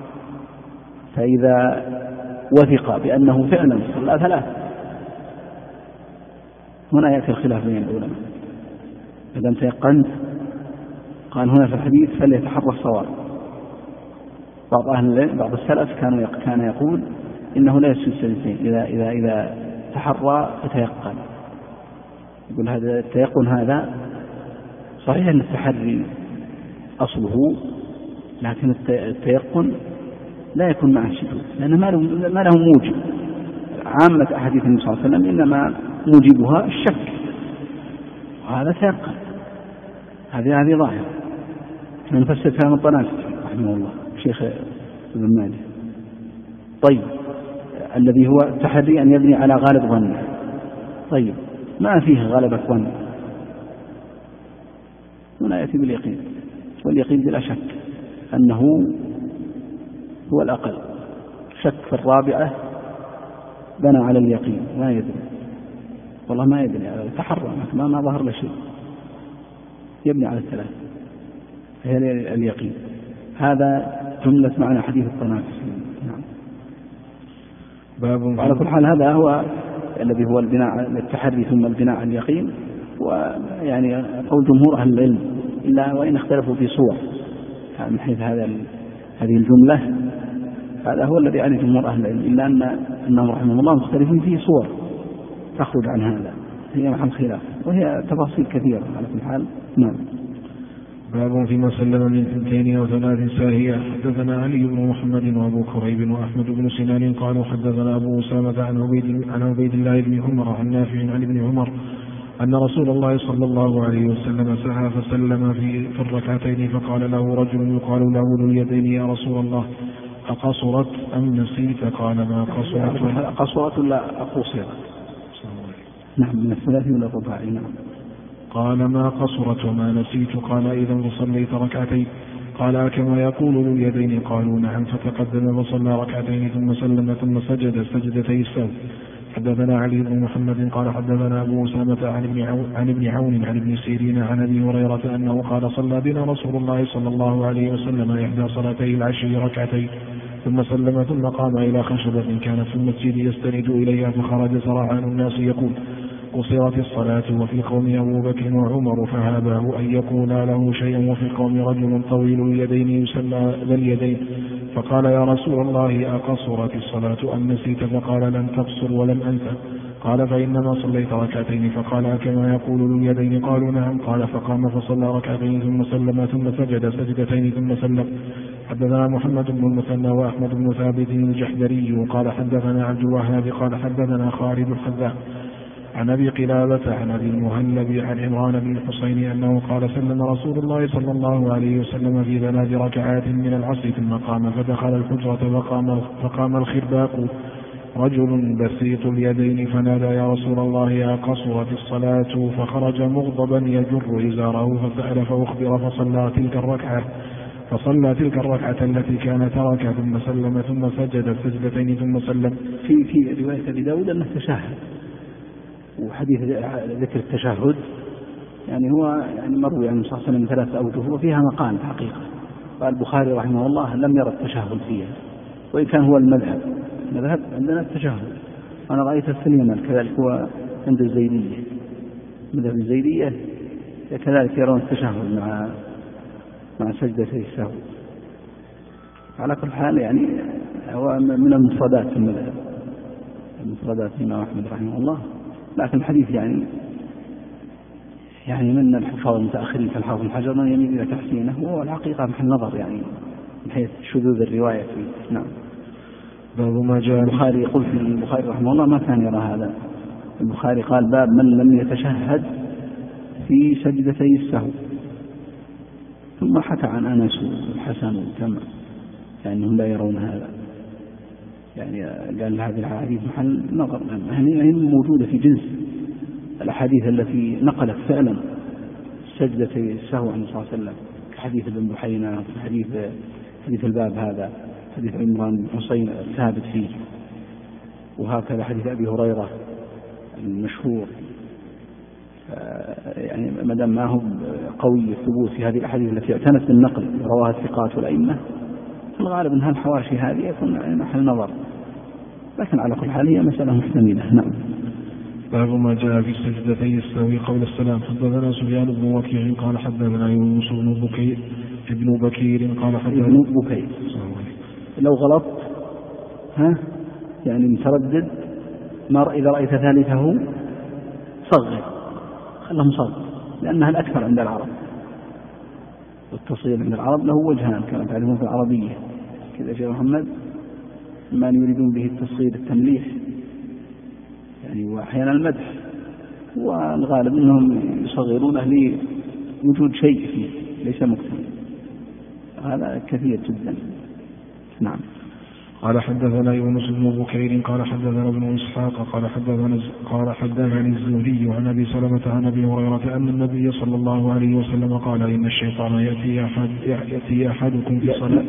فإذا وثق بأنه فعلا صلى ثلاث، هنا يأتي الخلاف بين العلماء. إذا تيقنت، قال هنا في الحديث فليتحرى الصواب. بعض السلف كان يقول إنه لا يسجد سجدتين إذا تحرى فتيقن. يقول هذا التيقن هذا صحيح أن التحري أصله، لكن التيقن لا يكون مع السجود، لأنه ما له موجب. عامة أحاديث النبي صلى الله عليه وسلم إنما موجبها الشك، وهذا تيقن. هذه ظاهرة. نفسر كلام الطنافسي رحمه الله شيخ ابن ماجه. طيب الذي هو التحري أن يبني على غالب ظنه. طيب ما فيه غلبة ظن، هنا يأتي باليقين، واليقين بلا شك أنه هو الأقل. شك في الرابعة بنى على اليقين، ما يدري والله ما يدري، تحرى ما ظهر له شيء، يبني على الثلاث، هي اليقين. هذا جملة معنى حديث الطنافسي. نعم. وعلى كل حال هذا هو الذي هو البناء على التحري ثم البناء على اليقين، ويعني قول جمهور أهل العلم إلا وإن اختلفوا في صور من حيث هذه الجملة، هذا هو الذي عليه جمهور أهل العلم، إلا أنهم رحمه الله مختلفين فيه صور تخرج عن هذا، هي محل خلاف وهي تفاصيل كثيرة على كل حال. نعم. باب فيما سلم من 2 أو 3 ساهية. حدثنا علي بن محمد وأبو كريب وأحمد بن سنان قالوا حدثنا أبو أسامة عن عبيد الله بن عمر عن نافع عن ابن عمر أن رسول الله صلى الله عليه وسلم سعى فسلم في الركعتين، فقال له رجل يقال له ذو اليدين: يا رسول الله أقصرت أم نسيت؟ قال: ما قصرت. قصرت ولا قصرت؟ نعم، من الثلاثي ولا الرباعي. نعم. قال: ما قصرت وما نسيت. قال: إذا فصليت ركعتين. قال: كما يقول ذو اليدين؟ قالوا: نعم. فتقدم فصلى ركعتين ثم سلم ثم سجد سجدتي السهو. حدثنا علي بن محمد قال حدثنا أبو أسامة عن ابن عون عن ابن سيرين عن أبي هريرة أنه قال: صلى بنا رسول الله صلى الله عليه وسلم إحدى صلاتي العشي ركعتين ثم سلم ثم قام إلى خشبة كانت في المسجد يستند إليها، فخرج سرعان الناس يقول: قصرت الصلاة، وفي القوم أبو بكر وعمر، فهابه أن يقولا له شيئا، وفي القوم رجل طويل اليدين يسمى ذا اليدين، فقال: يا رسول الله أقصرت الصلاة أم نسيت؟ فقال: لم تقصر ولم أنسى. قال: فإنما صليت ركعتين. فقال: كما يقول ذو اليدين؟ قالوا: نعم. قال: فقام فصلى ركعتين ثم سلم ثم سجد سجدتين ثم سلم. حدثنا محمد بن المثنى وأحمد بن ثابت الجحدري قال حدثنا عبد الوهاب قال حدثنا خالد الحذاء عن أبي قلابة عن أبي المهلب عن عمران بن الحصين أنه قال: سلم رسول الله صلى الله عليه وسلم في 3 ركعات من العصر ثم قام فدخل الحجرة فقام الخرباق رجل بسيط اليدين فنادى: يا رسول الله أقصرت الصلاة؟ فخرج مغضبا يجر إزاره فسأل فأخبر فصلى تلك الركعة التي كان تركها ثم سلم ثم سجد السجدتين ثم سلم. في رواية أبي داود أنه تشهد، وحديث ذكر التشهد يعني هو مروي عن صلى الله عليه وسلم 3 أوجه وفيها مقال حقيقة. قال البخاري رحمه الله: لم يرى التشهد فيها، وإن كان هو المذهب عندنا التشهد. أنا رأيت السليمان كذلك هو عند الزيدية، مذهب الزيدية كذلك يرون التشهد مع سجدتي السهو. على كل حال يعني هو من المفردات في المذهب، المفردات الإمام أحمد رحمه الله. لكن الحديث يعني من الحفاظ المتأخرين كالحافظ بن حجر من يميل إلى تحسينه، وهو الحقيقة محل نظر يعني من حيث شذوذ الرواية فيه. نعم. باب ما جاء البخاري، قلت البخاري رحمه الله ما كان يرى هذا. البخاري قال: باب من لم يتشهد في سجدتي السهو، ثم حكى عن أنس والحسن والجمع لأنهم لا يرون هذا. يعني قال هذه الأحاديث محل نظر، هي موجودة في جنس الأحاديث التي نقلت فعلا سجدتي السهو عن صلى الله عليه وسلم، كحديث ابن بحينة، حديث الباب هذا، حديث عمران بن حصين الثابت فيه، وهكذا حديث أبي هريرة المشهور. يعني ما دام ما هو قوي الثبوت في هذه الأحاديث التي اعتنت بالنقل رواها الثقات والأئمة، الغالب أن هالحواشي هذه يكون محل نظر، لكن على كل حال هي مسألة محتملة. نعم. باب ما جاء في سجدتي السهو قبل السلام. حدثنا سفيان بن وكيع قال حدثنا يونس بن بكير قال حدثنا ابن بكير. لو غلطت يعني متردد، إذا رأيت ثالثه صغر، خلهم صغر، لأنها الأكثر عند العرب، والتصغير عند العرب له وجهان كما تعلمون في العربية كذا شيخ محمد، ما يريدون به التصغير التمليح يعني، وأحيانا المدح، والغالب أنهم يصغرونه لوجود شيء فيه ليس مكتمل، هذا كثير جدا. نعم. قال حدثنا يونس بن بكير قال حدثنا ابن إسحاق قال حدثني الزهري عن أبي سلمة عن أبي هريرة أن النبي صلى الله عليه وسلم قال: إن الشيطان يأتي أحدكم في صلاة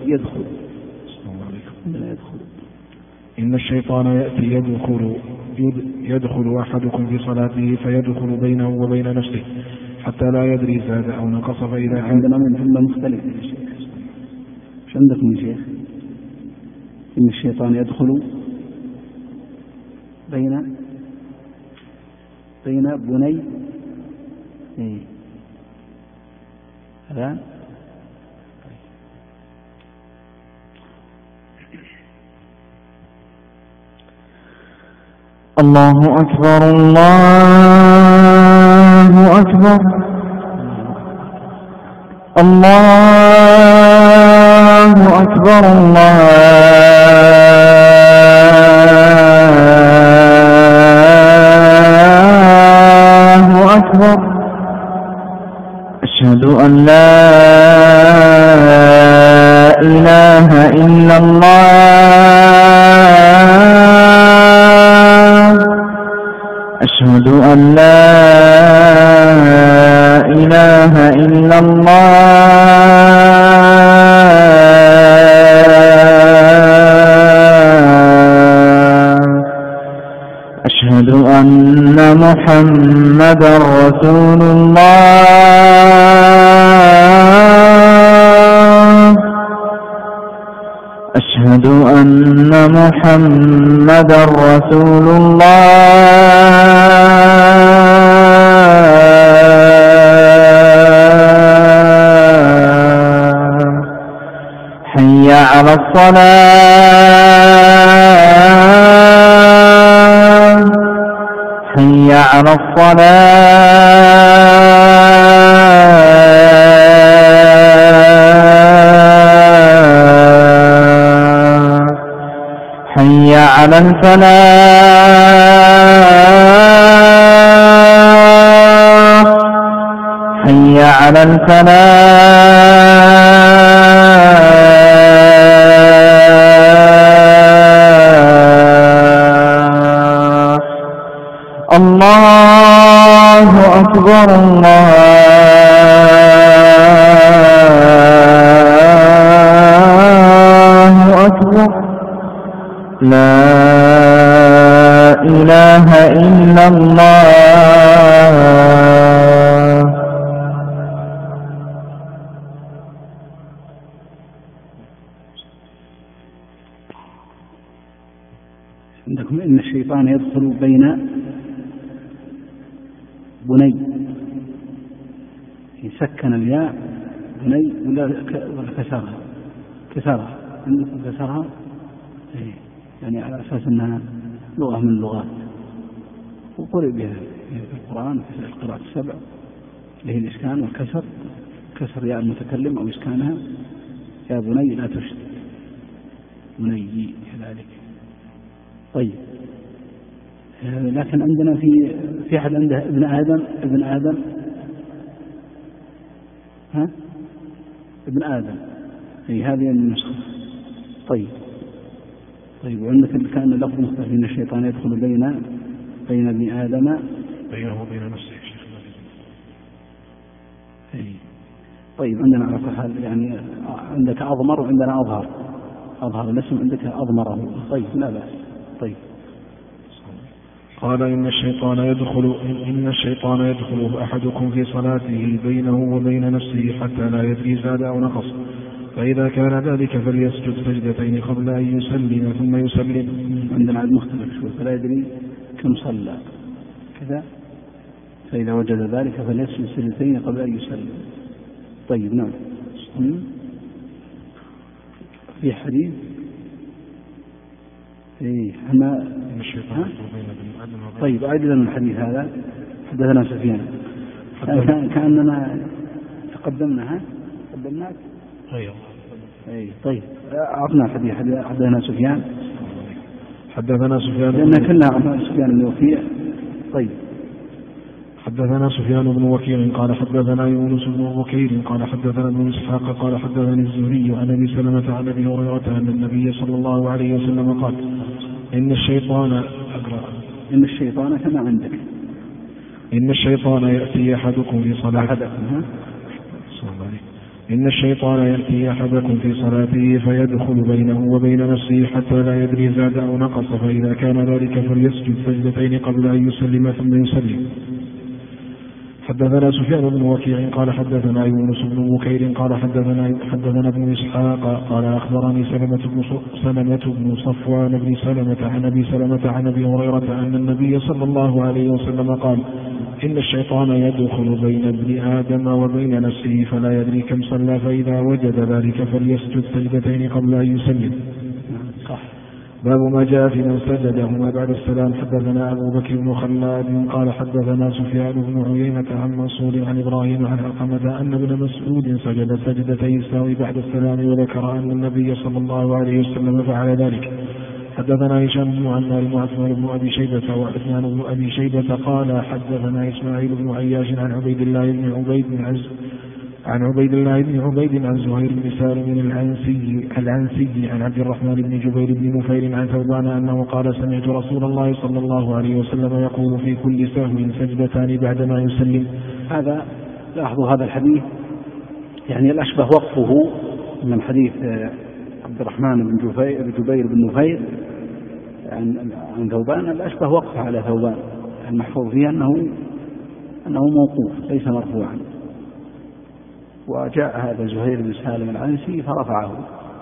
إن الشيطان يأتي يدخل أحدكم في صلاته فيدخل بينه وبين نفسه حتى لا يدري زاد أو نقص، فإذا عندنا من جملة مختلفة يا شيخ. مش عندكم يا شيخ؟ إن الشيطان يدخل بين بني هذا الله أكبر الله أكبر الله أكبر الله أكبر أشهد أن لا إله إلا الله أشهد أن لا إله إلا الله أشهد أن محمدا رسول الله أشهد أن محمدا رسول الله حي على الصلاة حي على الصلاة حي على الفلاح حي على الفلاح الله أكبر الله أكبر لا إله إلا الله عندكم إن الشيطان يدخل بين بني يسكن الياء بني ولا كسرها عندكم كسرها يعني على أساس أنها لغة من اللغات وقرئ بها في القرآن في القراءات السبع اللي هي الإسكان والكسر كسر ياء المتكلم أو إسكانها يا بني لا تشرك بني كذلك. طيب لكن عندنا في أحد عنده ابن آدم ها ابن آدم هي هذه النسخة. طيب وعندك كان اللفظ مختلف إن الشيطان يدخل بين ابن آدم بينه وبين نفسه. طيب عندنا على كل حال يعني عندك أضمر وعندنا أظهر الاسم عندك أضمره. طيب لا بأس. طيب قال إن الشيطان يدخل أحدكم في صلاته بينه وبين نفسه حتى لا يدري زاد أو نقص، فإذا كان ذلك فليسجد سجدتين قبل أن يسلم ثم يسلم. عندنا عد مختلف شوي فلا يدري كم صلى كذا، فإذا وجد ذلك فليسجد سجدتين قبل أن يسلم. طيب نعم. في حديث احنا طيب أعد لنا الحديث هذا. حدثنا سفيان كأننا تقدمناك. طيب عرفنا الحديث. حدثنا سفيان لأن كلها عن سفيان بن وكيع. طيب حدثنا سفيان بن وكيع قال حدثنا يونس بن بكير قال حدثنا ابن إسحاق قال حدثني الزهري عن أبي سلمة عن أبي هريرة أن النبي صلى الله عليه وسلم قال إن الشيطان يأتي أحدكم في صلاته فيدخل بينه وبين نفسه حتى لا يدري زاد أو نقص، فإذا كان ذلك فليسجد سجدتين قبل أن يسلم ثم يسلم. حدثنا سفيان بن وكيع قال حدثنا يونس بن بكير قال حدثنا ابن إسحاق قال أخبرني سلمة بن صفوان بن سلمة عن أبي سلمة عن أبي هريرة أن النبي صلى الله عليه وسلم قال إن الشيطان يدخل بين ابن آدم وبين نفسه فلا يدري كم صلى، فإذا وجد ذلك فليسجد سجدتين قبل أن يسلم. باب ما جاء في من سجدهما بعد السلام. حدثنا أبو بكر بن خلاد قال حدثنا سفيان بن عيينة عن منصور عن إبراهيم عن علقمة أن ابن مسعود سجد سجدتي السهو بعد السلام، وذكر أن النبي صلى الله عليه وسلم فعل ذلك. حدثنا هشام بن عمار وعثمان بن أبي شيبة وعثمان بن أبي شيبة قال حدثنا إسماعيل بن عياش عن عبيد الله بن عبيد عن زهير بن سالم العنسي عن عبد الرحمن بن جبير بن نفير عن ثوبان أنه قال سمعت رسول الله صلى الله عليه وسلم يقول في كل سهو سجدتان بعدما يسلم. هذا لاحظوا هذا الحديث يعني الأشبه وقفه من حديث عبد الرحمن بن جبير بن نفير عن ثوبان، الأشبه وقفه على ثوبان، المحفوظ فيه أنه موقوف ليس مرفوعا. وجاء هذا زهير بن سالم العنسي فرفعه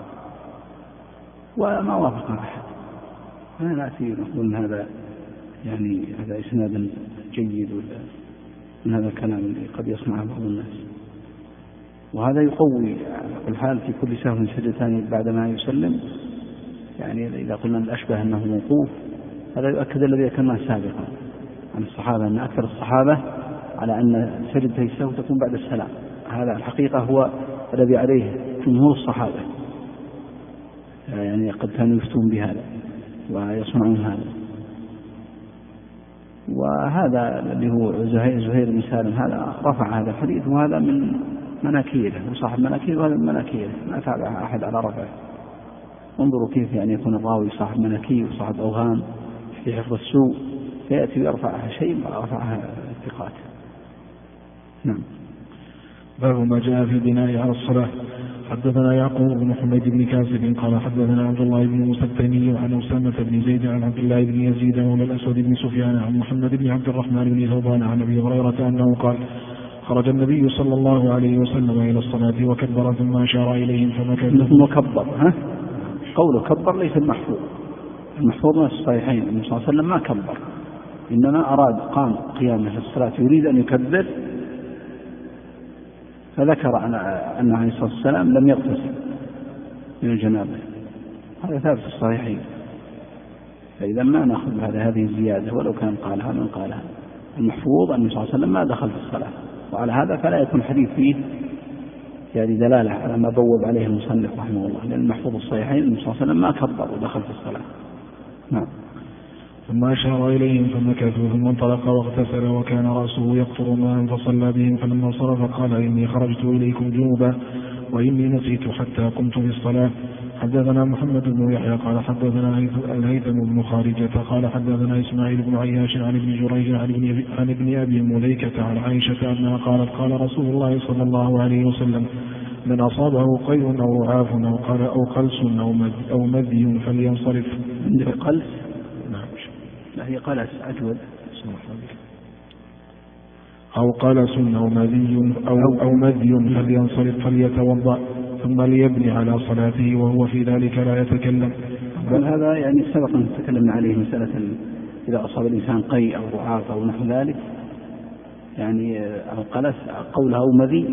وما وافق أحد، لا نأتي نقول هذا يعني هذا إسناد جيد ولا من هذا الكلام اللي قد يسمعه بعض الناس. وهذا يقوي في الحال في كل سهو سجدتان بعدما يسلم، يعني إذا قلنا الأشبه أنه موقوف هذا يؤكد الذي ذكرناه سابقا عن الصحابة أن أكثر الصحابة على أن سجدتي السهو تكون بعد السلام. هذا الحقيقة هو الذي عليه جمهور الصحابة، يعني قد كانوا يفتون بهذا ويصنعون هذا. وهذا اللي هو زهير بن سالم هذا رفع هذا الحديث، وهذا من مناكيره، وصاحب مناكير وهذا من مناكيره، ما تابع أحد على رفعه. انظروا كيف يعني يكون الراوي صاحب مناكير وصاحب أوهام في حفظ السوء، فيأتي ويرفعها شيء ورفعها الثقات. نعم. باب ما جاء في البناء على الصلاة. حدثنا يعقوب بن حميد بن كاسب قال حدثنا عبد الله بن موسى التيمي عن أسامة بن زيد عن عبد الله بن يزيد مولى الأسود بن سفيان عن محمد بن عبد الرحمن بن ثوبان عن أبي هريرة أنه قال خرج النبي صلى الله عليه وسلم إلى الصلاة وكبر ثم أشار إليهم فمكثوا. كبر قوله كبر ليس المحفوظ من الصحيحين. النبي صلى الله عليه وسلم ما كبر، إنما أراد قام قيامه في الصلاة يريد أن يكبر، فذكر أن عليه الصلاة والسلام لم يغتسل من الجنابة، هذا ثابت في الصحيحين. فإذا ما نأخذ هذه الزيادة ولو كان قالها من قالها. المحفوظ أن صلى الله عليه وسلم ما دخل في الصلاة، وعلى هذا فلا يكون حديث فيه يعني دلالة على ما بوب عليه المصنف رحمه الله، لأن المحفوظ الصحيحين أن صلى الله عليه وسلم ما كبر ودخل في الصلاة. نعم. ثم أشار إليهم فمكثوا ثم انطلق واغتسل وكان رأسه يقطر ماء فصلى بهم، فلما انصرف قال إني خرجت إليكم جنوبا وإني نسيت حتى قمت في الصلاة. حدثنا محمد بن يحيى قال حدثنا الهيثم بن خارجة قال حدثنا إسماعيل بن عياش عن ابن جريج عن ابن أبي مليكة عن عائشة أنها قالت قال رسول الله صلى الله عليه وسلم من أصابه قيء أو رعاف أو قلس أو مذي فلينصرف. قلس؟ نعم. لا هي قلس أجود. أو قلس أو مذي فلينصرف فليتوضأ ثم ليبني على صلاته وهو في ذلك لا يتكلم. هذا يعني سبق أن تكلمنا عليه مسألة إذا أصاب الإنسان قيء أو رعاف أو نحو ذلك، يعني القلس قولها أو مذي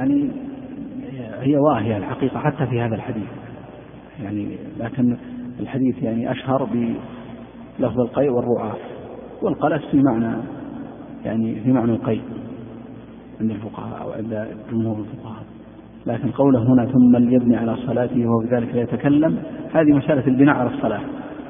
هي واهية الحقيقة حتى في هذا الحديث، يعني لكن الحديث يعني أشهر بلفظ القيء والرعاف، والقلس في معنى القيء عند الفقهاء أو عند جمهور الفقهاء. لكن قوله هنا ثم ليبني على صلاته وهو بذلك لا يتكلم، هذه مسألة البناء على الصلاة.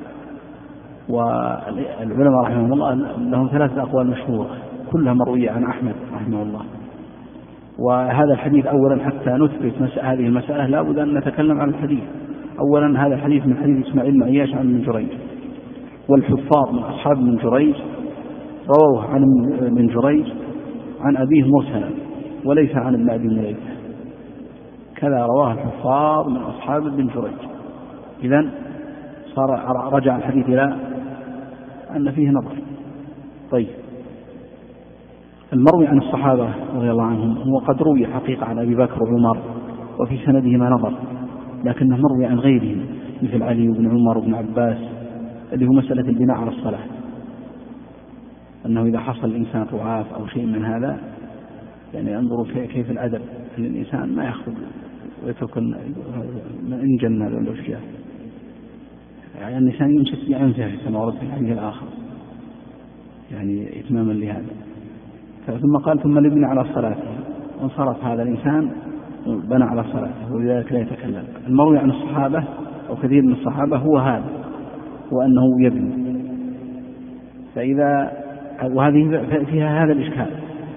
والعلماء رحمه الله لهم 3 أقوال مشهورة كلها مروية عن أحمد رحمه الله. وهذا الحديث أولا حتى نثبت هذه المسألة لا بد أن نتكلم عن الحديث. أولا هذا الحديث من حديث إسماعيل بن عياش عن ابن جريج، والحفاظ من أصحاب ابن جريج رووه عن ابن جريج عن أبيه مرسلا وليس عن ابن أبي مليكة، كذا رواه الحفاظ من أصحاب ابن جريج. إذن رجع الحديث إلى أن فيه نظر. طيب، المروي عن الصحابة رضي الله عنهم هو قد روي حقيقة عن أبي بكر وعمر وفي سنده ما نظر، لكنه مروي عن غيرهم مثل علي وابن عمر وابن عباس، اللي هو مسألة البناء على الصلاة، أنه إذا حصل الإنسان رعاف أو شيء من هذا يعني انظروا كيف الأدب أن الإنسان ما يأخذ ويترك إن جنة ولا أشياء، يعني الإنسان يمسك بأنفه كما ورد في الحديث الآخر يعني إتماما لهذا. ثم قال ثم ليبني على صلاته، وانصرف هذا الإنسان بنى على صلاته ولذلك لا يتكلم. المروي عن الصحابة أو كثير من الصحابة هو هذا، وأنه يبني. وهذه فيها هذا الإشكال،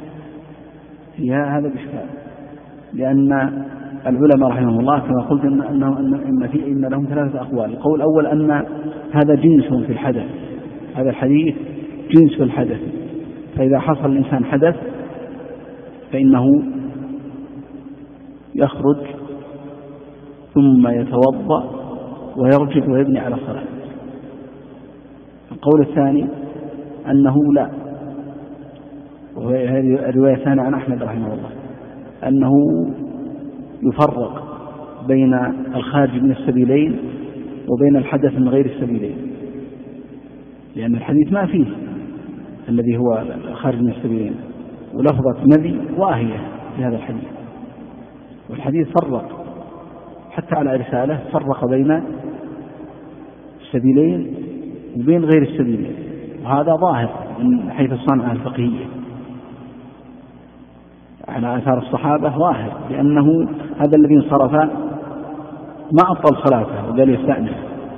لأن العلماء رحمهم الله كما قلت إن لهم ثلاثة أقوال. القول الأول أن هذا جنس في الحدث، هذا الحديث جنس في الحدث، فإذا حصل الإنسان حدث فإنه يخرج ثم يتوضأ ويرجع ويبني على الصلاة. القول الثاني أنه لا، وهذه الرواية الثانية عن أحمد رحمه الله، أنه يفرق بين الخارج من السبيلين وبين الحدث من غير السبيلين، لأن الحديث ما فيه الذي هو الخارج من السبيلين، ولفظة مذي واهية في هذا الحديث، والحديث فرق حتى على رسالة، فرق بين السبيلين وبين غير السبيلين، وهذا ظاهر من حيث الصنعة الفقهية على آثار الصحابة ظاهر، لأنه هذا الذي انصرف ما أبطل صلاته وقال يستأنف،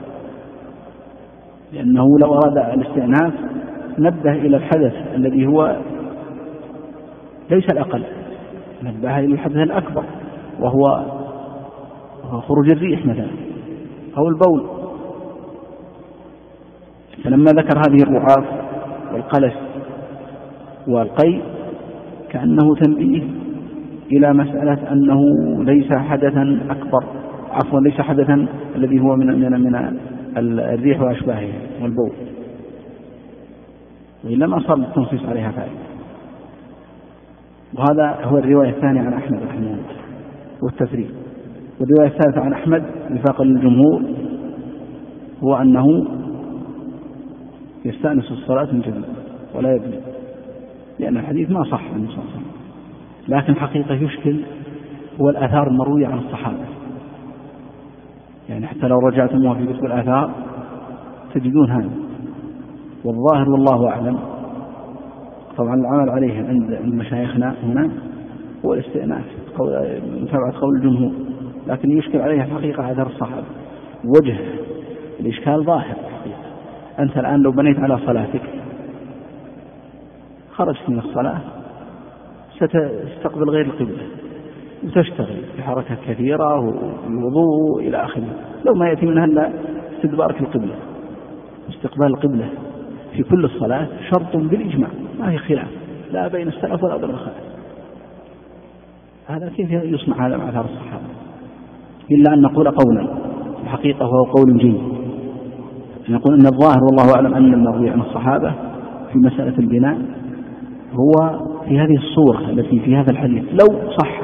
لأنه لو أراد الاستئناف نبه إلى الحدث الذي هو ليس الأقل، نبه إلى الحدث الأكبر وهو خروج الريح مثلا أو البول. فلما ذكر هذه الرعاف والقلس والقيء كأنه تنبيه إلى مسألة أنه ليس حدثا أكبر، عفوا ليس حدثا الذي هو من الريح وأشباهها والبول، وإلا ما صار التنصيص عليها فائدة. وهذا هو الرواية الثانية عن أحمد رحمه الله والتفريق. والرواية الثالثة عن أحمد وفاقا للجمهور هو أنه يستأنس الصلاة من جديد ولا يبني، لأن الحديث ما صح عن النبي صلى الله عليه وسلم. لكن حقيقة يشكل هو الآثار المروية عن الصحابة، يعني حتى لو رجعتم في كتب الآثار تجدون هذا. والظاهر والله أعلم طبعا العمل عليه عند مشايخنا هنا هو الاستئناف متابعة قول الجمهور، لكن يشكل عليه الحقيقة آثار الصحابة. وجه الإشكال ظاهر الحقيقة. أنت الآن لو بنيت على صلاتك خرجت من الصلاة ستستقبل غير القبلة وتشتغل بحركة كثيرة والوضوء إلى آخره، لو ما يأتي منها إلا استدبارك القبلة. استقبال القبلة في كل الصلاة شرط بالإجماع، ما هي خلاف لا بين السلف ولا بين الخلف. هذا كيف يصنع هذا مع آثار الصحابة؟ إلا أن نقول قولا الحقيقة وهو قول جيد، نقول أن الظاهر والله أعلم أن المروي عن الصحابة في مسألة البناء هو في هذه الصورة التي في هذا الحديث لو صح،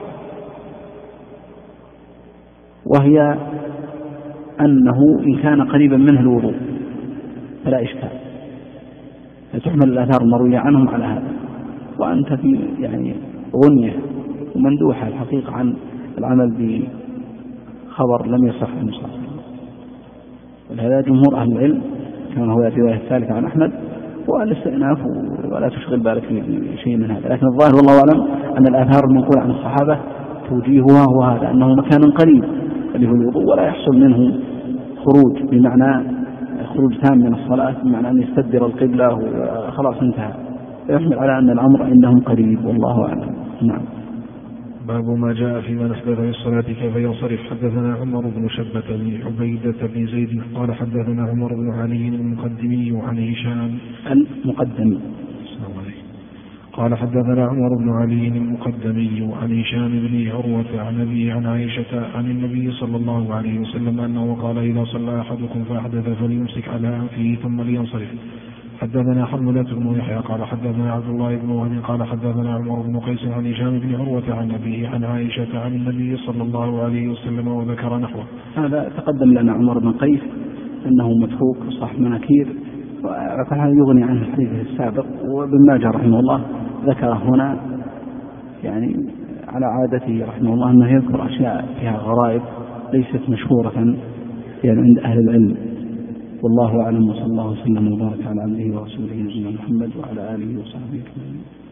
وهي أنه إن كان قريبا منه الوضوء فلا إشكال، فتحمل الآثار المروية عنهم على هذا. وأنت في يعني غنية ومندوحة الحقيقة عن العمل بخبر لم يصح عن النبي صلى الله عليه وسلم. ولهذا جمهور أهل العلم كما هو في الرواية الثالثة عن أحمد هو الاستئناف ولا تشغل بالك بشيء من هذا. لكن الظاهر والله أعلم أن الآثار المنقولة عن الصحابة توجيهها هو هذا، أنه مكان قريب اللي هو الوضوء ولا يحصل منه خروج بمعنى خروج تام من الصلاة، بمعنى أن يستدبر القبلة وخلاص انتهى، يحمل على أن الأمر عندهم قريب والله أعلم. نعم. باب ما جاء في من أحدث في الصلاة كيف ينصرف. حدثنا عمر بن شبة بن عبيدة بن زيد قال حدثنا عمر بن علي المقدمي عن هشام المقدمي قال حدثنا عمر بن علي المقدمي عن هشام بن عروة عن أبيه عن عائشة عن النبي صلى الله عليه وسلم أنه قال إذا صلى أحدكم فأحدث فليمسك على أنفه ثم لينصرف. حدثنا حرملة بن يحيى قال حدثنا عبد الله بن وهب قال حدثنا عمر بن قيس عن هشام بن عروة عن أبيه عن عائشة عن النبي صلى الله عليه وسلم وذكر نحوه. هذا تقدم لنا عمر بن قيس أنه متروك صاحب مناكير، فهذا يغني عن الحديث السابق. وابن ماجه رحمه الله ذكر هنا يعني على عادته رحمه الله أنه يذكر أشياء فيها غرائب ليست مشهورة يعني عند أهل العلم. والله أعلم، وصلى الله وسلم وبارك على عبده ورسوله نبينا محمد وعلى آله وصحبه أجمعين.